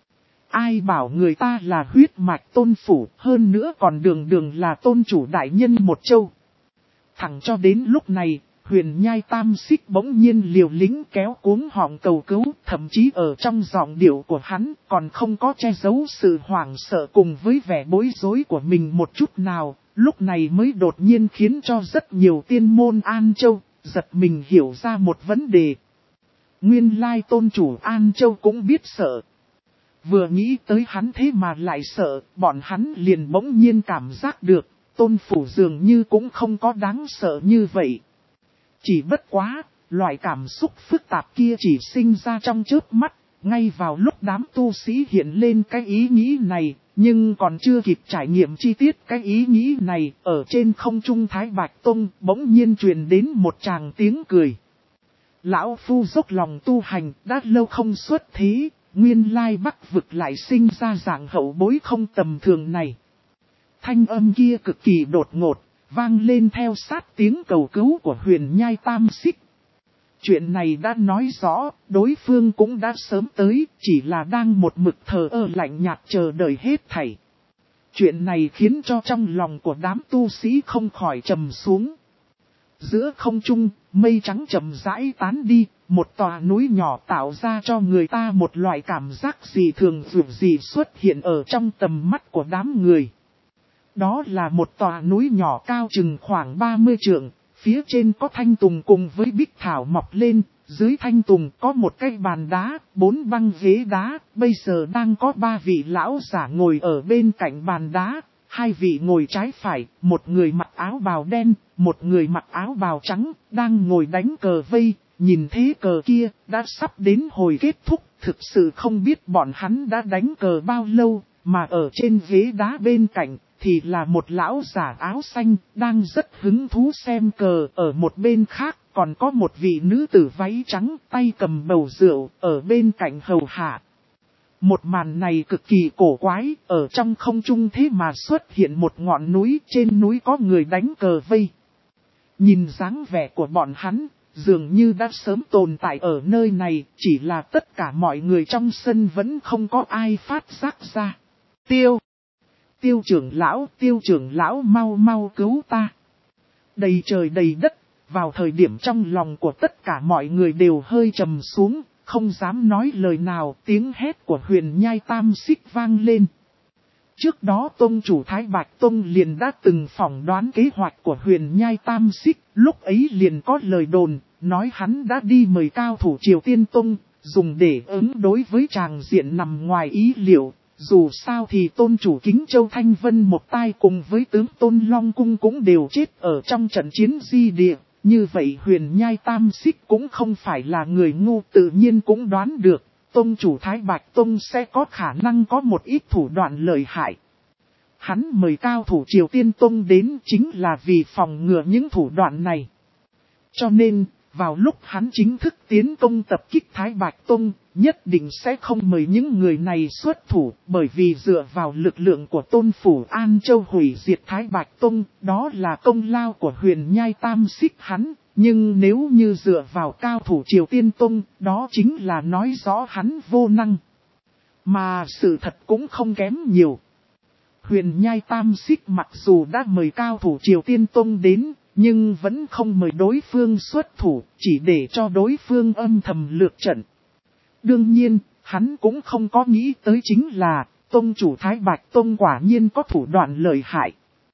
Speaker 1: Ai bảo người ta là huyết mạch tôn phủ, hơn nữa còn đường đường là tôn chủ đại nhân một châu. Thẳng cho đến lúc này, Huyền Nhai Tam Xích bỗng nhiên liều lĩnh kéo cuống họng cầu cứu, thậm chí ở trong giọng điệu của hắn còn không có che giấu sự hoảng sợ cùng với vẻ bối rối của mình một chút nào, lúc này mới đột nhiên khiến cho rất nhiều tiên môn An Châu giật mình hiểu ra một vấn đề. Nguyên lai tôn chủ An Châu cũng biết sợ. Vừa nghĩ tới hắn thế mà lại sợ, bọn hắn liền bỗng nhiên cảm giác được. Tôn phủ dường như cũng không có đáng sợ như vậy. Chỉ bất quá, loại cảm xúc phức tạp kia chỉ sinh ra trong chớp mắt, ngay vào lúc đám tu sĩ hiện lên cái ý nghĩ này, nhưng còn chưa kịp trải nghiệm chi tiết cái ý nghĩ này, ở trên không trung Thái Bạch Tông bỗng nhiên truyền đến một tràng tiếng cười. Lão phu dốc lòng tu hành, đã lâu không xuất thế, nguyên lai Bắc vực lại sinh ra dạng hậu bối không tầm thường này. Thanh âm kia cực kỳ đột ngột, vang lên theo sát tiếng cầu cứu của Huyền Nhai Tam Xích. Chuyện này đã nói rõ, đối phương cũng đã sớm tới, chỉ là đang một mực thờ ơ lạnh nhạt chờ đợi hết thảy. Chuyện này khiến cho trong lòng của đám tu sĩ không khỏi trầm xuống. Giữa không trung, mây trắng chậm rãi tán đi, một tòa núi nhỏ tạo ra cho người ta một loại cảm giác gì thường vượt gì xuất hiện ở trong tầm mắt của đám người. Đó là một tòa núi nhỏ cao chừng khoảng ba mươi trượng, phía trên có thanh tùng cùng với bích thảo mọc lên, dưới thanh tùng có một cái bàn đá, bốn băng ghế đá, bây giờ đang có ba vị lão giả ngồi ở bên cạnh bàn đá, hai vị ngồi trái phải, một người mặc áo bào đen, một người mặc áo bào trắng, đang ngồi đánh cờ vây, nhìn thế cờ kia, đã sắp đến hồi kết thúc, thực sự không biết bọn hắn đã đánh cờ bao lâu, mà ở trên ghế đá bên cạnh, thì là một lão giả áo xanh, đang rất hứng thú xem cờ, ở một bên khác, còn có một vị nữ tử váy trắng, tay cầm bầu rượu, ở bên cạnh hầu hạ. Một màn này cực kỳ cổ quái, ở trong không trung thế mà xuất hiện một ngọn núi, trên núi có người đánh cờ vây. Nhìn dáng vẻ của bọn hắn, dường như đã sớm tồn tại ở nơi này, chỉ là tất cả mọi người trong sân vẫn không có ai phát giác ra. Tiêu! Tiêu trưởng lão, tiêu trưởng lão mau mau cứu ta. Đầy trời đầy đất, vào thời điểm trong lòng của tất cả mọi người đều hơi trầm xuống, không dám nói lời nào, tiếng hét của Huyền Nhai Tam Xích vang lên. Trước đó tông chủ Thái Bạch Tông liền đã từng phỏng đoán kế hoạch của Huyền Nhai Tam Xích, lúc ấy liền có lời đồn, nói hắn đã đi mời cao thủ Triều Tiên Tông, dùng để ứng đối với tràng diện nằm ngoài ý liệu. Dù sao thì tôn chủ Kính Châu Thanh Vân một tai cùng với tướng Tôn Long Cung cũng đều chết ở trong trận chiến di địa. Như vậy Huyền Nhai Tam Xích cũng không phải là người ngu, tự nhiên cũng đoán được. Tông chủ Thái Bạch Tông sẽ có khả năng có một ít thủ đoạn lợi hại. Hắn mời cao thủ Triều Tiên Tông đến chính là vì phòng ngừa những thủ đoạn này. Cho nên, vào lúc hắn chính thức tiến công tập kích Thái Bạch Tông, nhất định sẽ không mời những người này xuất thủ, bởi vì dựa vào lực lượng của Tôn Phủ An Châu hủy diệt Thái Bạch Tông, đó là công lao của Huyền Nhai Tam Xích hắn, nhưng nếu như dựa vào cao thủ Triều Tiên Tông, đó chính là nói rõ hắn vô năng. Mà sự thật cũng không kém nhiều. Huyền Nhai Tam Xích mặc dù đã mời cao thủ Triều Tiên Tông đến, nhưng vẫn không mời đối phương xuất thủ, chỉ để cho đối phương âm thầm lược trận. Đương nhiên, hắn cũng không có nghĩ tới chính là, tông chủ Thái Bạch Tông quả nhiên có thủ đoạn lợi hại.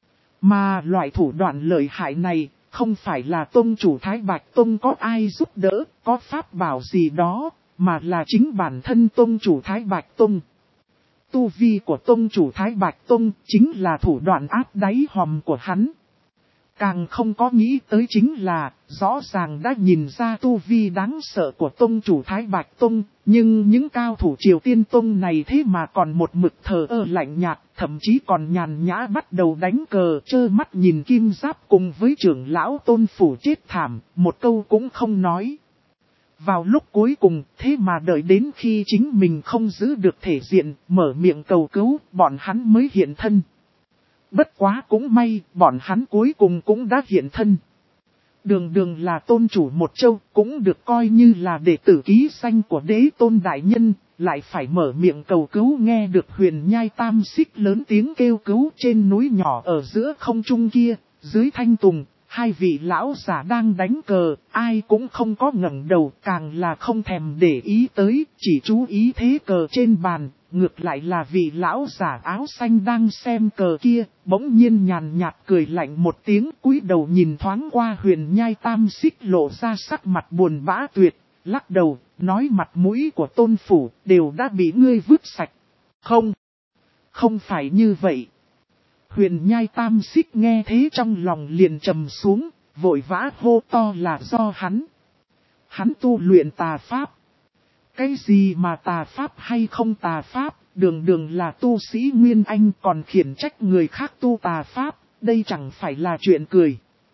Speaker 1: Mà loại thủ đoạn lợi hại này, không phải là tông chủ Thái Bạch Tông có ai giúp đỡ, có pháp bảo gì đó, mà là chính bản thân tông chủ Thái Bạch Tông. Tu vi của tông chủ Thái Bạch Tông chính là thủ đoạn áp đáy hòm của hắn. Càng không có nghĩ tới chính là, rõ ràng đã nhìn ra tu vi đáng sợ của tông chủ Thái Bạch Tông, nhưng những cao thủ Triều Tiên Tông này thế mà còn một mực thờ ơ lạnh nhạt, thậm chí còn nhàn nhã bắt đầu đánh cờ, trơ mắt nhìn Kim Giáp cùng với trưởng lão Tôn Phủ chết thảm, một câu cũng không nói. Vào lúc cuối cùng, thế mà đợi đến khi chính mình không giữ được thể diện, mở miệng cầu cứu, bọn hắn mới hiện thân. Bất quá cũng may, bọn hắn cuối cùng cũng đã hiện thân. Đường đường là tôn chủ một châu, cũng được coi như là đệ tử ký danh của đế tôn đại nhân, lại phải mở miệng cầu cứu. Nghe được Huyền Nhai Tam Xích lớn tiếng kêu cứu trên núi nhỏ ở giữa không trung kia, dưới thanh tùng, hai vị lão giả đang đánh cờ, ai cũng không có ngẩng đầu, càng là không thèm để ý tới, chỉ chú ý thế cờ trên bàn. Ngược lại là vị lão giả áo xanh đang xem cờ kia, bỗng nhiên nhàn nhạt cười lạnh một tiếng, cúi đầu nhìn thoáng qua Huyền Nhai Tam Xích lộ ra sắc mặt buồn bã tuyệt, lắc đầu, nói mặt mũi của Tôn Phủ đều đã bị ngươi vứt sạch. Không, không phải như vậy. Huyền Nhai Tam Xích nghe thế trong lòng liền trầm xuống, vội vã hô to là do hắn. Hắn tu luyện tà pháp. Cái gì mà tà pháp hay không tà pháp, đường đường là tu sĩ Nguyên Anh còn khiển trách người khác tu tà pháp, đây chẳng phải là chuyện cười.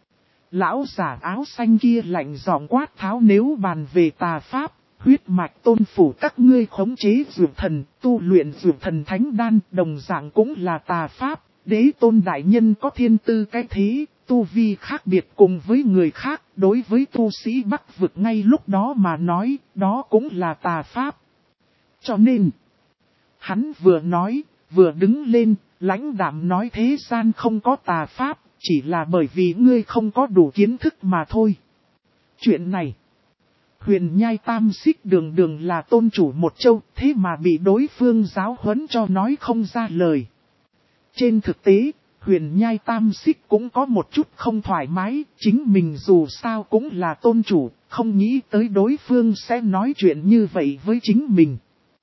Speaker 1: Lão giả áo xanh kia lạnh giọng quát tháo, nếu bàn về tà pháp, huyết mạch Tôn Phủ các ngươi khống chế dược thần, tu luyện dược thần thánh đan, đồng dạng cũng là tà pháp. Đế tôn đại nhân có thiên tư cái thế, tu vi khác biệt cùng với người khác, đối với tu sĩ Bắc vực ngay lúc đó mà nói, đó cũng là tà pháp. Cho nên, hắn vừa nói, vừa đứng lên, lãnh đạm nói thế gian không có tà pháp, chỉ là bởi vì ngươi không có đủ kiến thức mà thôi. Chuyện này, Huyền Nhai Tam Xích đường đường là tôn chủ một châu, thế mà bị đối phương giáo huấn cho nói không ra lời. Trên thực tế, Huyền Nhai Tam Xích cũng có một chút không thoải mái, chính mình dù sao cũng là tôn chủ, không nghĩ tới đối phương sẽ nói chuyện như vậy với chính mình.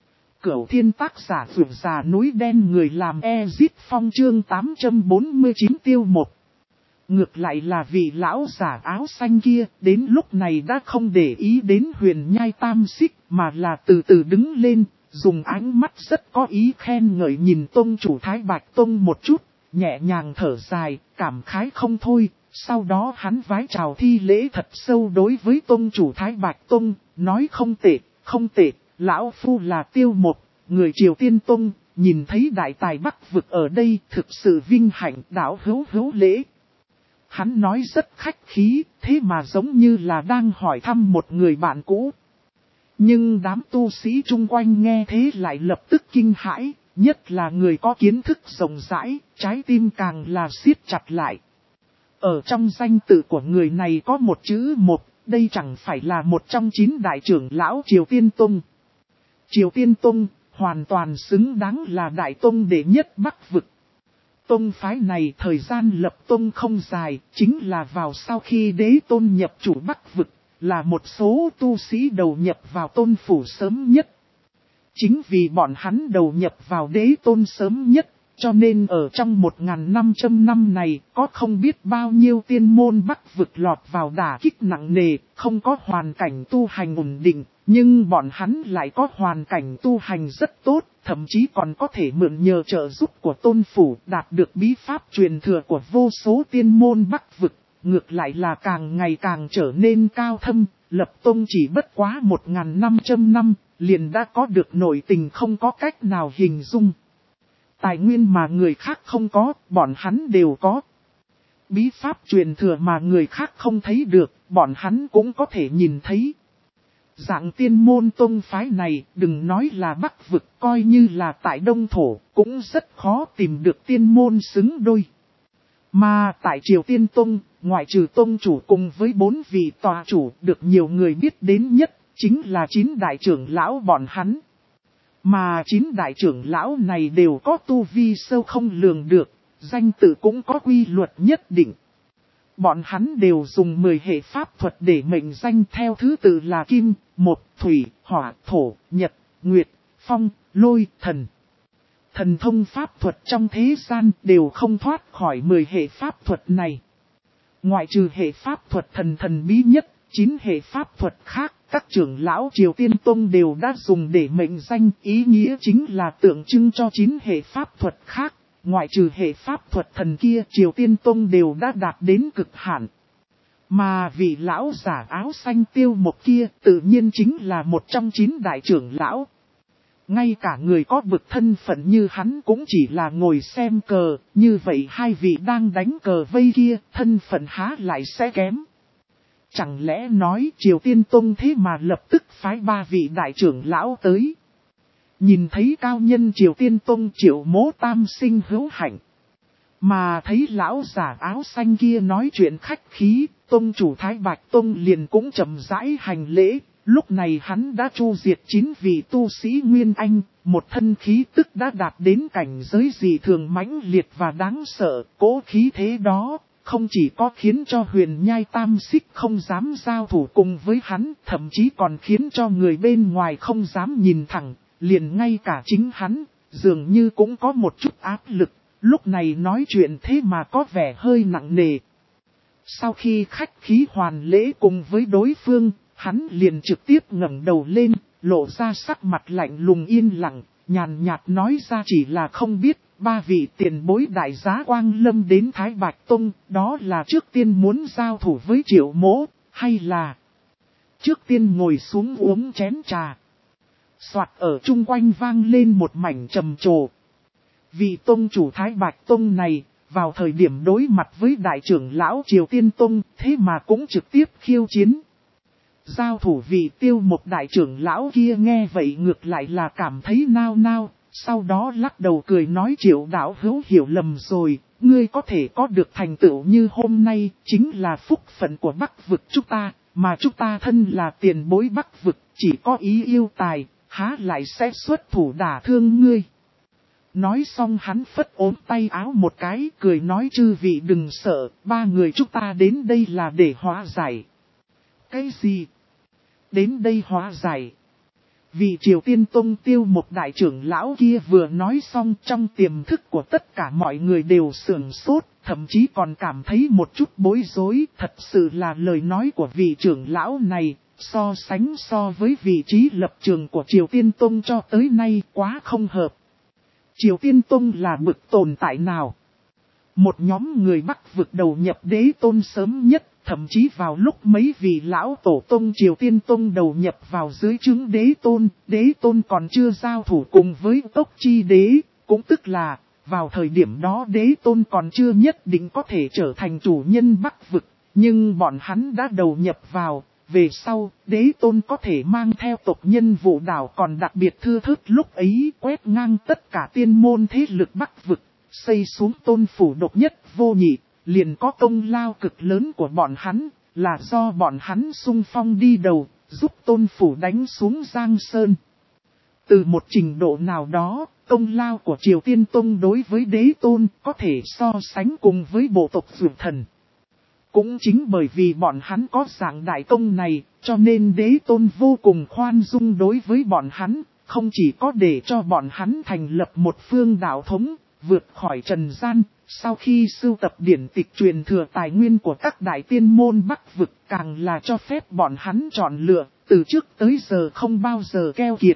Speaker 1: Cửu Thiên tác giả vượt già núi đen người làm Ezit Phong chương tám trăm bốn mươi chín tiêu một. Ngược lại là vị lão giả áo xanh kia, đến lúc này đã không để ý đến Huyền Nhai Tam Xích, mà là từ từ đứng lên, dùng ánh mắt rất có ý khen ngợi nhìn tông chủ Thái Bạch Tông một chút, nhẹ nhàng thở dài, cảm khái không thôi. Sau đó hắn vái chào thi lễ thật sâu đối với tông chủ Thái Bạch Tông, nói không tệ, không tệ, lão phu là Tiêu Một, người Triều Tiên Tông, nhìn thấy đại tài Bắc vực ở đây thực sự vinh hạnh, đạo hữu hữu lễ. Hắn nói rất khách khí, thế mà giống như là đang hỏi thăm một người bạn cũ. Nhưng đám tu sĩ chung quanh nghe thế lại lập tức kinh hãi, nhất là người có kiến thức rộng rãi, trái tim càng là siết chặt lại. Ở trong danh tự của người này có một chữ một, đây chẳng phải là một trong chín đại trưởng lão Triều Tiên Tông. Triều Tiên Tông, hoàn toàn xứng đáng là đại tông đệ nhất Bắc vực. Tông phái này thời gian lập tông không dài, chính là vào sau khi đế tôn nhập chủ Bắc vực, là một số tu sĩ đầu nhập vào tôn phủ sớm nhất. Chính vì bọn hắn đầu nhập vào đế tôn sớm nhất, cho nên ở trong một nghìn năm trăm năm này có không biết bao nhiêu tiên môn Bắc vực lọt vào đả kích nặng nề, không có hoàn cảnh tu hành ổn định, nhưng bọn hắn lại có hoàn cảnh tu hành rất tốt, thậm chí còn có thể mượn nhờ trợ giúp của tôn phủ đạt được bí pháp truyền thừa của vô số tiên môn Bắc vực, ngược lại là càng ngày càng trở nên cao thâm, lập tông chỉ bất quá một nghìn năm trăm năm, liền đã có được nội tình không có cách nào hình dung. Tài nguyên mà người khác không có, bọn hắn đều có. Bí pháp truyền thừa mà người khác không thấy được, bọn hắn cũng có thể nhìn thấy. Dạng tiên môn tông phái này, đừng nói là Bắc vực, coi như là tại Đông Thổ, cũng rất khó tìm được tiên môn xứng đôi. Mà tại Triều Tiên Tông, ngoại trừ tông chủ cùng với bốn vị tòa chủ được nhiều người biết đến nhất, chính là chín đại trưởng lão bọn hắn. Mà chín đại trưởng lão này đều có tu vi sâu không lường được, danh tự cũng có quy luật nhất định. Bọn hắn đều dùng mười hệ pháp thuật để mệnh danh theo thứ tự là kim, một, thủy, hỏa, thổ, nhật, nguyệt, phong, lôi, thần. Thần thông pháp thuật trong thế gian đều không thoát khỏi mười hệ pháp thuật này. Ngoại trừ hệ pháp thuật thần thần bí nhất, chín hệ pháp thuật khác, các trưởng lão Triều Tiên Tông đều đã dùng để mệnh danh, ý nghĩa chính là tượng trưng cho chín hệ pháp thuật khác. Ngoại trừ hệ pháp thuật thần kia, Triều Tiên Tông đều đã đạt đến cực hạn. Mà vị lão giả áo xanh Tiêu Một kia tự nhiên chính là một trong chín đại trưởng lão. Ngay cả người có bực thân phận như hắn cũng chỉ là ngồi xem cờ, như vậy hai vị đang đánh cờ vây kia, thân phận há lại sẽ kém. Chẳng lẽ nói Triều Tiên Tông thế mà lập tức phái ba vị đại trưởng lão tới. Nhìn thấy cao nhân Triều Tiên Tông Triệu Mố Tam sinh hữu hạnh. Mà thấy lão giả áo xanh kia nói chuyện khách khí, Tông chủ Thái Bạch Tông liền cũng chậm rãi hành lễ. Lúc này hắn đã chu diệt chín vị tu sĩ Nguyên Anh, một thân khí tức đã đạt đến cảnh giới dị thường mãnh liệt và đáng sợ. Cố khí thế đó, không chỉ có khiến cho Huyền Nhai Tam Xích không dám giao thủ cùng với hắn, thậm chí còn khiến cho người bên ngoài không dám nhìn thẳng. Liền ngay cả chính hắn, dường như cũng có một chút áp lực, lúc này nói chuyện thế mà có vẻ hơi nặng nề. Sau khi khách khí hoàn lễ cùng với đối phương, hắn liền trực tiếp ngẩng đầu lên, lộ ra sắc mặt lạnh lùng yên lặng, nhàn nhạt nói ra chỉ là không biết, ba vị tiền bối đại giá Quang Lâm đến Thái Bạch Tông, đó là trước tiên muốn giao thủ với Triệu Mỗ, hay là trước tiên ngồi xuống uống chén trà. Soạt ở chung quanh vang lên một mảnh trầm trồ. Vị tông chủ Thái Bạch Tông này, vào thời điểm đối mặt với đại trưởng lão Triều Tiên Tông, thế mà cũng trực tiếp khiêu chiến. Giao thủ vị Tiêu Một đại trưởng lão kia nghe vậy ngược lại là cảm thấy nao nao, sau đó lắc đầu cười nói Triệu đạo hữu hiểu lầm rồi, ngươi có thể có được thành tựu như hôm nay, chính là phúc phận của Bắc vực chúng ta, mà chúng ta thân là tiền bối Bắc vực, chỉ có ý yêu tài, há lại sẽ xuất thủ đả thương ngươi. Nói xong hắn phất ốm tay áo một cái, cười nói chư vị đừng sợ, ba người chúng ta đến đây là để hóa giải. Cái gì? Đến đây hóa giải. Vị Triều Tiên Tông Tiêu một đại trưởng lão kia vừa nói xong, trong tiềm thức của tất cả mọi người đều sửng sốt, thậm chí còn cảm thấy một chút bối rối. Thật sự là lời nói của vị trưởng lão này, so sánh so với vị trí lập trường của Triều Tiên Tông cho tới nay quá không hợp. Triều Tiên Tông là bực tồn tại nào? Một nhóm người Bắc vực đầu nhập đế tôn sớm nhất, thậm chí vào lúc mấy vị lão tổ tông Triều Tiên Tông đầu nhập vào dưới trướng đế tôn, đế tôn còn chưa giao thủ cùng với Tốc Chi đế, cũng tức là, vào thời điểm đó đế tôn còn chưa nhất định có thể trở thành chủ nhân Bắc vực, nhưng bọn hắn đã đầu nhập vào. Về sau, đế tôn có thể mang theo tộc nhân vụ đảo còn đặc biệt thưa thớt lúc ấy quét ngang tất cả tiên môn thế lực Bắc vực, xây xuống tôn phủ độc nhất vô nhị, liền có công lao cực lớn của bọn hắn, là do bọn hắn xung phong đi đầu, giúp tôn phủ đánh xuống Giang Sơn. Từ một trình độ nào đó, công lao của Triều Tiên Tông đối với đế tôn có thể so sánh cùng với bộ tộc Dược Thần. Cũng chính bởi vì bọn hắn có dạng đại công này, cho nên đế tôn vô cùng khoan dung đối với bọn hắn, không chỉ có để cho bọn hắn thành lập một phương đạo thống, vượt khỏi trần gian, sau khi sưu tập điển tịch truyền thừa tài nguyên của các đại tiên môn Bắc vực càng là cho phép bọn hắn chọn lựa, từ trước tới giờ không bao giờ keo kiệt.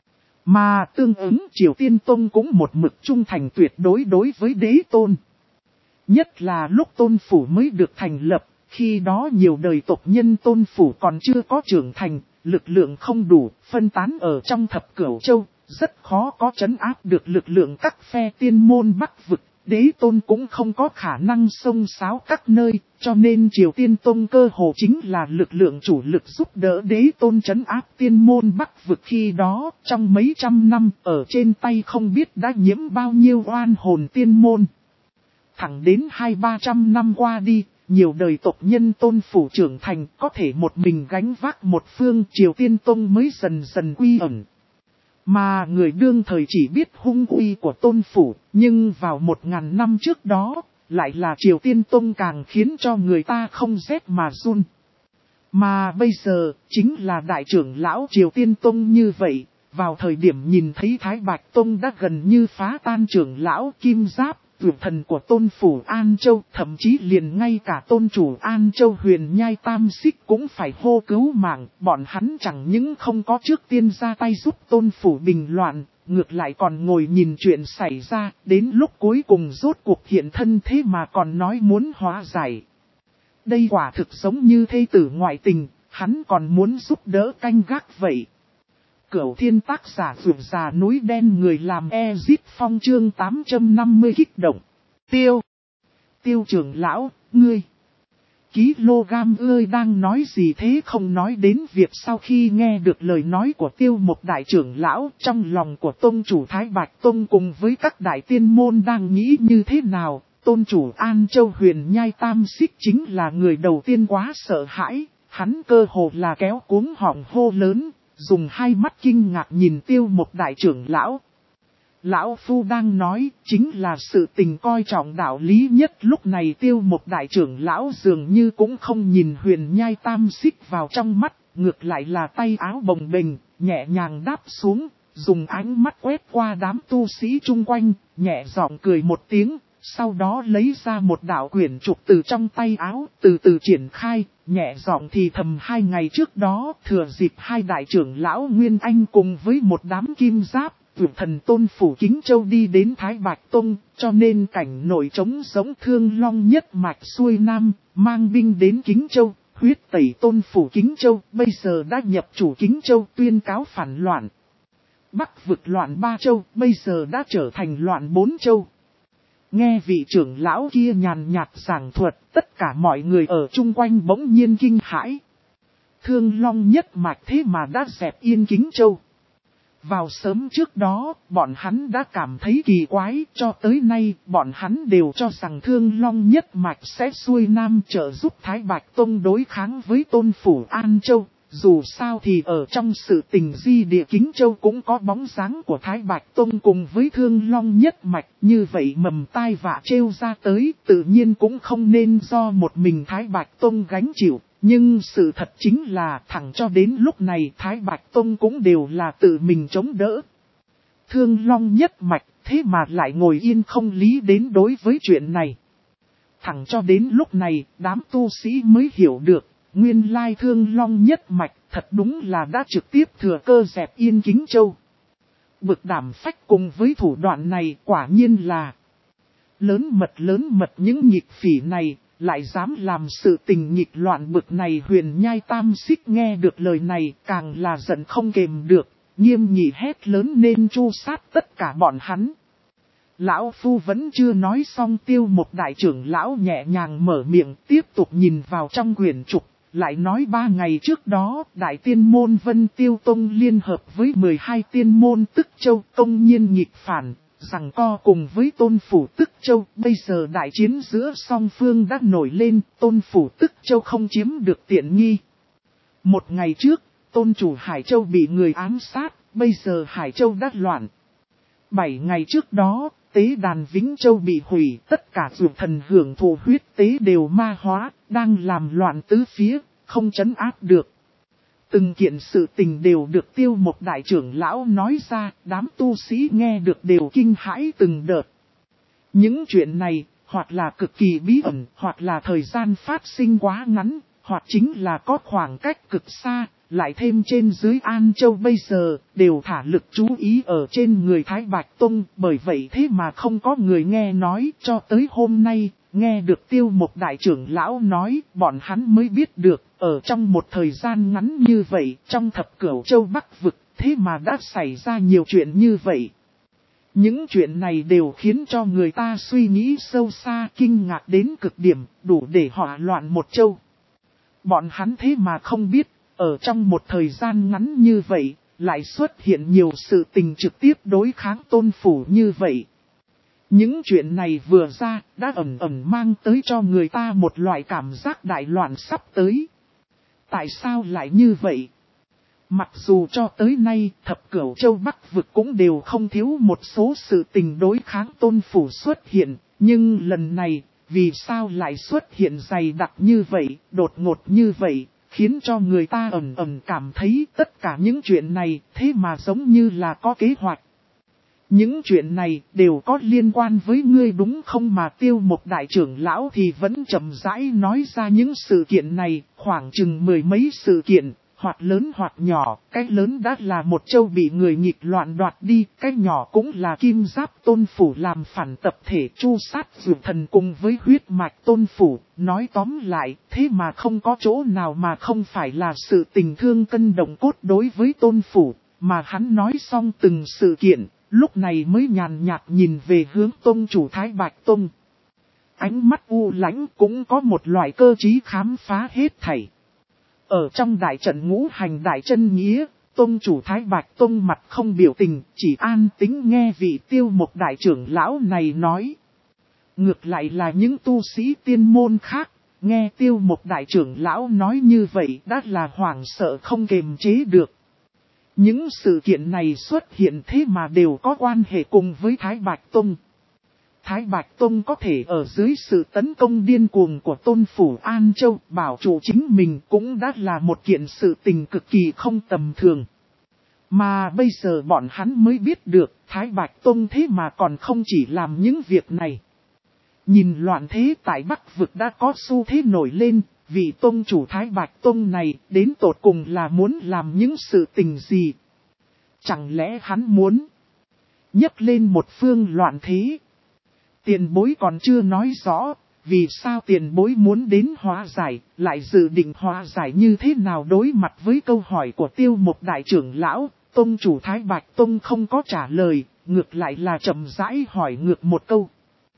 Speaker 1: Mà tương ứng Triều Tiên Tông cũng một mực trung thành tuyệt đối đối với đế tôn. Nhất là lúc tôn phủ mới được thành lập, khi đó nhiều đời tộc nhân tôn phủ còn chưa có trưởng thành, lực lượng không đủ, phân tán ở trong thập cửu châu, rất khó có trấn áp được lực lượng các phe tiên môn Bắc vực, đế tôn cũng không có khả năng xông xáo các nơi, cho nên Triều Tiên Tông cơ hồ chính là lực lượng chủ lực giúp đỡ đế tôn trấn áp tiên môn Bắc vực khi đó, trong mấy trăm năm, ở trên tay không biết đã nhiễm bao nhiêu oan hồn tiên môn. Thẳng đến hai ba trăm năm qua đi, nhiều đời tộc nhân tôn phủ trưởng thành có thể một mình gánh vác một phương Triều Tiên Tông mới dần dần quy ẩn. Mà người đương thời chỉ biết hung uy của tôn phủ, nhưng vào một ngàn năm trước đó, lại là Triều Tiên Tông càng khiến cho người ta không rét mà run. Mà bây giờ, chính là đại trưởng lão Triều Tiên Tông như vậy, vào thời điểm nhìn thấy Thái Bạch Tông đã gần như phá tan trưởng lão Kim Giáp. Tuyệt thần của tôn phủ An Châu, thậm chí liền ngay cả tôn chủ An Châu Huyền Nhai Tam Xích cũng phải hô cứu mạng, bọn hắn chẳng những không có trước tiên ra tay giúp tôn phủ bình loạn, ngược lại còn ngồi nhìn chuyện xảy ra, đến lúc cuối cùng rốt cuộc hiện thân thế mà còn nói muốn hóa giải. Đây quả thực giống như thê tử ngoại tình, hắn còn muốn giúp đỡ canh gác vậy. Cửu Thiên tác giả vượt già núi đen người làm Ezit Phong chương tám trăm năm mươi kích động. Tiêu. Tiêu trưởng lão, ngươi. Kg ơi đang nói gì thế không nói đến việc sau khi nghe được lời nói của tiêu một đại trưởng lão trong lòng của tôn chủ Thái Bạch Tông cùng với các đại tiên môn đang nghĩ như thế nào. Tôn chủ An Châu Huyền Nhai Tam Xích chính là người đầu tiên quá sợ hãi, hắn cơ hồ là kéo cuống họng hô lớn. Dùng hai mắt kinh ngạc nhìn tiêu một đại trưởng lão. Lão Phu đang nói chính là sự tình coi trọng đạo lý nhất lúc này tiêu một đại trưởng lão dường như cũng không nhìn Huyền Nhai Tam Xích vào trong mắt, ngược lại là tay áo bồng bềnh, nhẹ nhàng đáp xuống, dùng ánh mắt quét qua đám tu sĩ chung quanh, nhẹ giọng cười một tiếng, sau đó lấy ra một đạo quyển trục từ trong tay áo, từ từ triển khai. Nhẹ giọng thì thầm hai ngày trước đó, thừa dịp hai đại trưởng lão Nguyên Anh cùng với một đám kim giáp, tuyệt thần tôn phủ Kính Châu đi đến Thái Bạch Tông, cho nên cảnh nội trống giống Thương Long nhất mạch xuôi nam, mang binh đến Kính Châu, huyết tẩy tôn phủ Kính Châu, bây giờ đã nhập chủ Kính Châu tuyên cáo phản loạn. Bắc vực loạn ba châu, bây giờ đã trở thành loạn bốn châu. Nghe vị trưởng lão kia nhàn nhạt giảng thuật, tất cả mọi người ở chung quanh bỗng nhiên kinh hãi. Thương Long nhất mạch thế mà đã dẹp yên Kính Châu. Vào sớm trước đó, bọn hắn đã cảm thấy kỳ quái, cho tới nay, bọn hắn đều cho rằng Thương Long nhất mạch sẽ xuôi nam trợ giúp Thái Bạch Tông đối kháng với tôn phủ An Châu. Dù sao thì ở trong sự tình di địa Kính Châu cũng có bóng dáng của Thái Bạch Tông cùng với Thương Long nhất mạch, như vậy mầm tai vạ trêu ra tới tự nhiên cũng không nên do một mình Thái Bạch Tông gánh chịu. Nhưng sự thật chính là thẳng cho đến lúc này Thái Bạch Tông cũng đều là tự mình chống đỡ. Thương Long nhất mạch thế mà lại ngồi yên không lý đến đối với chuyện này. Thẳng cho đến lúc này đám tu sĩ mới hiểu được, nguyên lai Thương Long nhất mạch thật đúng là đã trực tiếp thừa cơ dẹp yên Kính Châu. Bực đảm phách cùng với thủ đoạn này quả nhiên là lớn mật lớn mật, những nghịch phỉ này lại dám làm sự tình nghịch loạn bực này. Huyền Nhai Tam Xích nghe được lời này càng là giận không kềm được, nghiêm nghị hét lớn nên tru sát tất cả bọn hắn. Lão Phu vẫn chưa nói xong, Tiêu Một đại trưởng lão nhẹ nhàng mở miệng tiếp tục nhìn vào trong quyển trục, lại nói ba ngày trước đó Đại Tiên Môn Vân Tiêu Tông liên hợp với mười hai tiên môn Tức Châu công nhiên nghịch phản, giằng co cùng với Tôn Phủ Tức Châu. Bây giờ đại chiến giữa song phương đã nổi lên, Tôn Phủ Tức Châu không chiếm được tiện nghi. Một ngày trước, Tôn chủ Hải Châu bị người ám sát, bây giờ Hải Châu đã loạn. Bảy ngày trước đó, tế đàn Vĩnh Châu bị hủy, tất cả dược thần hưởng thụ huyết tế đều ma hóa, đang làm loạn tứ phía, không trấn áp được. Từng kiện sự tình đều được Tiêu Một đại trưởng lão nói ra, đám tu sĩ nghe được đều kinh hãi từng đợt. Những chuyện này, hoặc là cực kỳ bí ẩn, hoặc là thời gian phát sinh quá ngắn, hoặc chính là có khoảng cách cực xa, lại thêm trên dưới An Châu bây giờ, đều thả lực chú ý ở trên người Thái Bạch Tông, bởi vậy thế mà không có người nghe nói. Cho tới hôm nay, nghe được Tiêu Một đại trưởng lão nói, bọn hắn mới biết được, ở trong một thời gian ngắn như vậy, trong thập cửu châu Bắc vực, thế mà đã xảy ra nhiều chuyện như vậy. Những chuyện này đều khiến cho người ta suy nghĩ sâu xa, kinh ngạc đến cực điểm, đủ để hỏa loạn một châu. Bọn hắn thế mà không biết, ở trong một thời gian ngắn như vậy, lại xuất hiện nhiều sự tình trực tiếp đối kháng Tôn Phủ như vậy. Những chuyện này vừa ra, đã ẩn ẩn mang tới cho người ta một loại cảm giác đại loạn sắp tới. Tại sao lại như vậy? Mặc dù cho tới nay, thập cửu châu Bắc vực cũng đều không thiếu một số sự tình đối kháng Tôn Phủ xuất hiện, nhưng lần này, vì sao lại xuất hiện dày đặc như vậy, đột ngột như vậy, khiến cho người ta ẩn ẩn cảm thấy tất cả những chuyện này thế mà giống như là có kế hoạch. Những chuyện này đều có liên quan với ngươi đúng không? Mà Tiêu Một đại trưởng lão thì vẫn chậm rãi nói ra những sự kiện này, khoảng chừng mười mấy sự kiện, hoặc lớn hoặc nhỏ. Cái lớn đã là một châu bị người nghịch loạn đoạt đi, cái nhỏ cũng là Kim Giáp Tôn Phủ làm phản tập thể tru sát dược thần cùng với huyết mạch Tôn Phủ. Nói tóm lại, thế mà không có chỗ nào mà không phải là sự tình thương cân động cốt đối với Tôn Phủ. Mà hắn nói xong từng sự kiện, lúc này mới nhàn nhạt nhìn về hướng Tông chủ Thái Bạch Tông. Ánh mắt u lãnh cũng có một loại cơ trí khám phá hết thảy. Ở trong đại trận ngũ hành đại chân nghĩa, Tông chủ Thái Bạch Tông mặt không biểu tình, chỉ an tĩnh nghe vị Tiêu Một đại trưởng lão này nói. Ngược lại là những tu sĩ tiên môn khác, nghe Tiêu Một đại trưởng lão nói như vậy đã là hoảng sợ không kềm chế được. Những sự kiện này xuất hiện thế mà đều có quan hệ cùng với Thái Bạch Tông. Thái Bạch Tông có thể ở dưới sự tấn công điên cuồng của Tôn Phủ An Châu bảo trụ chính mình cũng đã là một kiện sự tình cực kỳ không tầm thường. Mà bây giờ bọn hắn mới biết được Thái Bạch Tông thế mà còn không chỉ làm những việc này. Nhìn loạn thế tại Bắc vực đã có xu thế nổi lên, vị Tông chủ Thái Bạch Tông này đến tột cùng là muốn làm những sự tình gì? Chẳng lẽ hắn muốn nhấc lên một phương loạn thế? Tiền bối còn chưa nói rõ, vì sao tiền bối muốn đến hóa giải, lại dự định hóa giải như thế nào? Đối mặt với câu hỏi của Tiêu Một đại trưởng lão, Tông chủ Thái Bạch Tông không có trả lời, ngược lại là chậm rãi hỏi ngược một câu.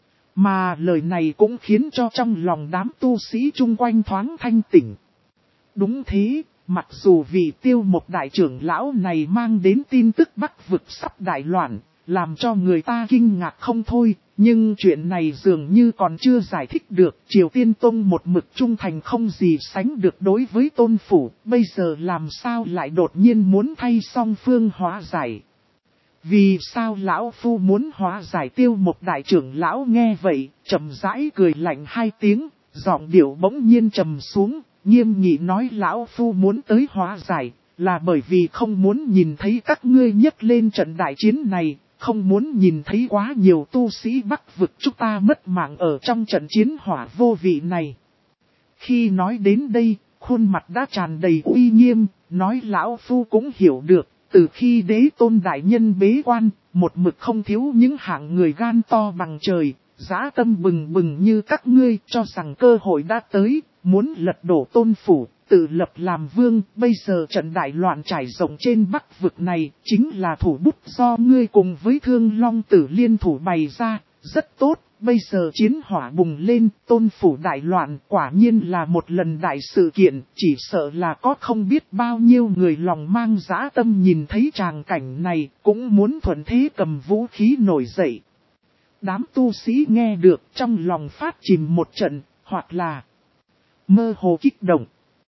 Speaker 1: Mà lời này cũng khiến cho trong lòng đám tu sĩ chung quanh thoáng thanh tỉnh. Đúng thế, mặc dù vị Tiêu Một đại trưởng lão này mang đến tin tức Bắc vực sắp đại loạn, làm cho người ta kinh ngạc không thôi, Nhưng chuyện này dường như còn chưa giải thích được, Triều Tiên Tông một mực trung thành không gì sánh được đối với Tôn Phủ, bây giờ làm sao lại đột nhiên muốn thay song phương hóa giải. Vì sao lão phu muốn hóa giải? Tiêu một đại trưởng lão nghe vậy, trầm rãi cười lạnh hai tiếng, giọng điệu bỗng nhiên trầm xuống, nghiêm nghị nói lão phu muốn tới hóa giải, là bởi vì không muốn nhìn thấy các ngươi nhấc lên trận đại chiến này, không muốn nhìn thấy quá nhiều tu sĩ Bắc vực chúng ta mất mạng ở trong trận chiến hỏa vô vị này. Khi nói đến đây, khuôn mặt đã tràn đầy uy nghiêm, nói lão phu cũng hiểu được. Từ khi đế tôn đại nhân bế quan, một mực không thiếu những hạng người gan to bằng trời, dã tâm bừng bừng như các ngươi, cho rằng cơ hội đã tới, muốn lật đổ Tôn Phủ, tự lập làm vương. Bây giờ trận đại loạn trải rộng trên Bắc vực này, chính là thủ bút do ngươi cùng với Thương Long Tử liên thủ bày ra, rất tốt. Bây giờ chiến hỏa bùng lên, Tôn Phủ đại loạn quả nhiên là một lần đại sự kiện, chỉ sợ là có không biết bao nhiêu người lòng mang dã tâm nhìn thấy tràng cảnh này, cũng muốn thuận thế cầm vũ khí nổi dậy. Đám tu sĩ nghe được trong lòng phát chìm một trận, hoặc là mơ hồ kích động.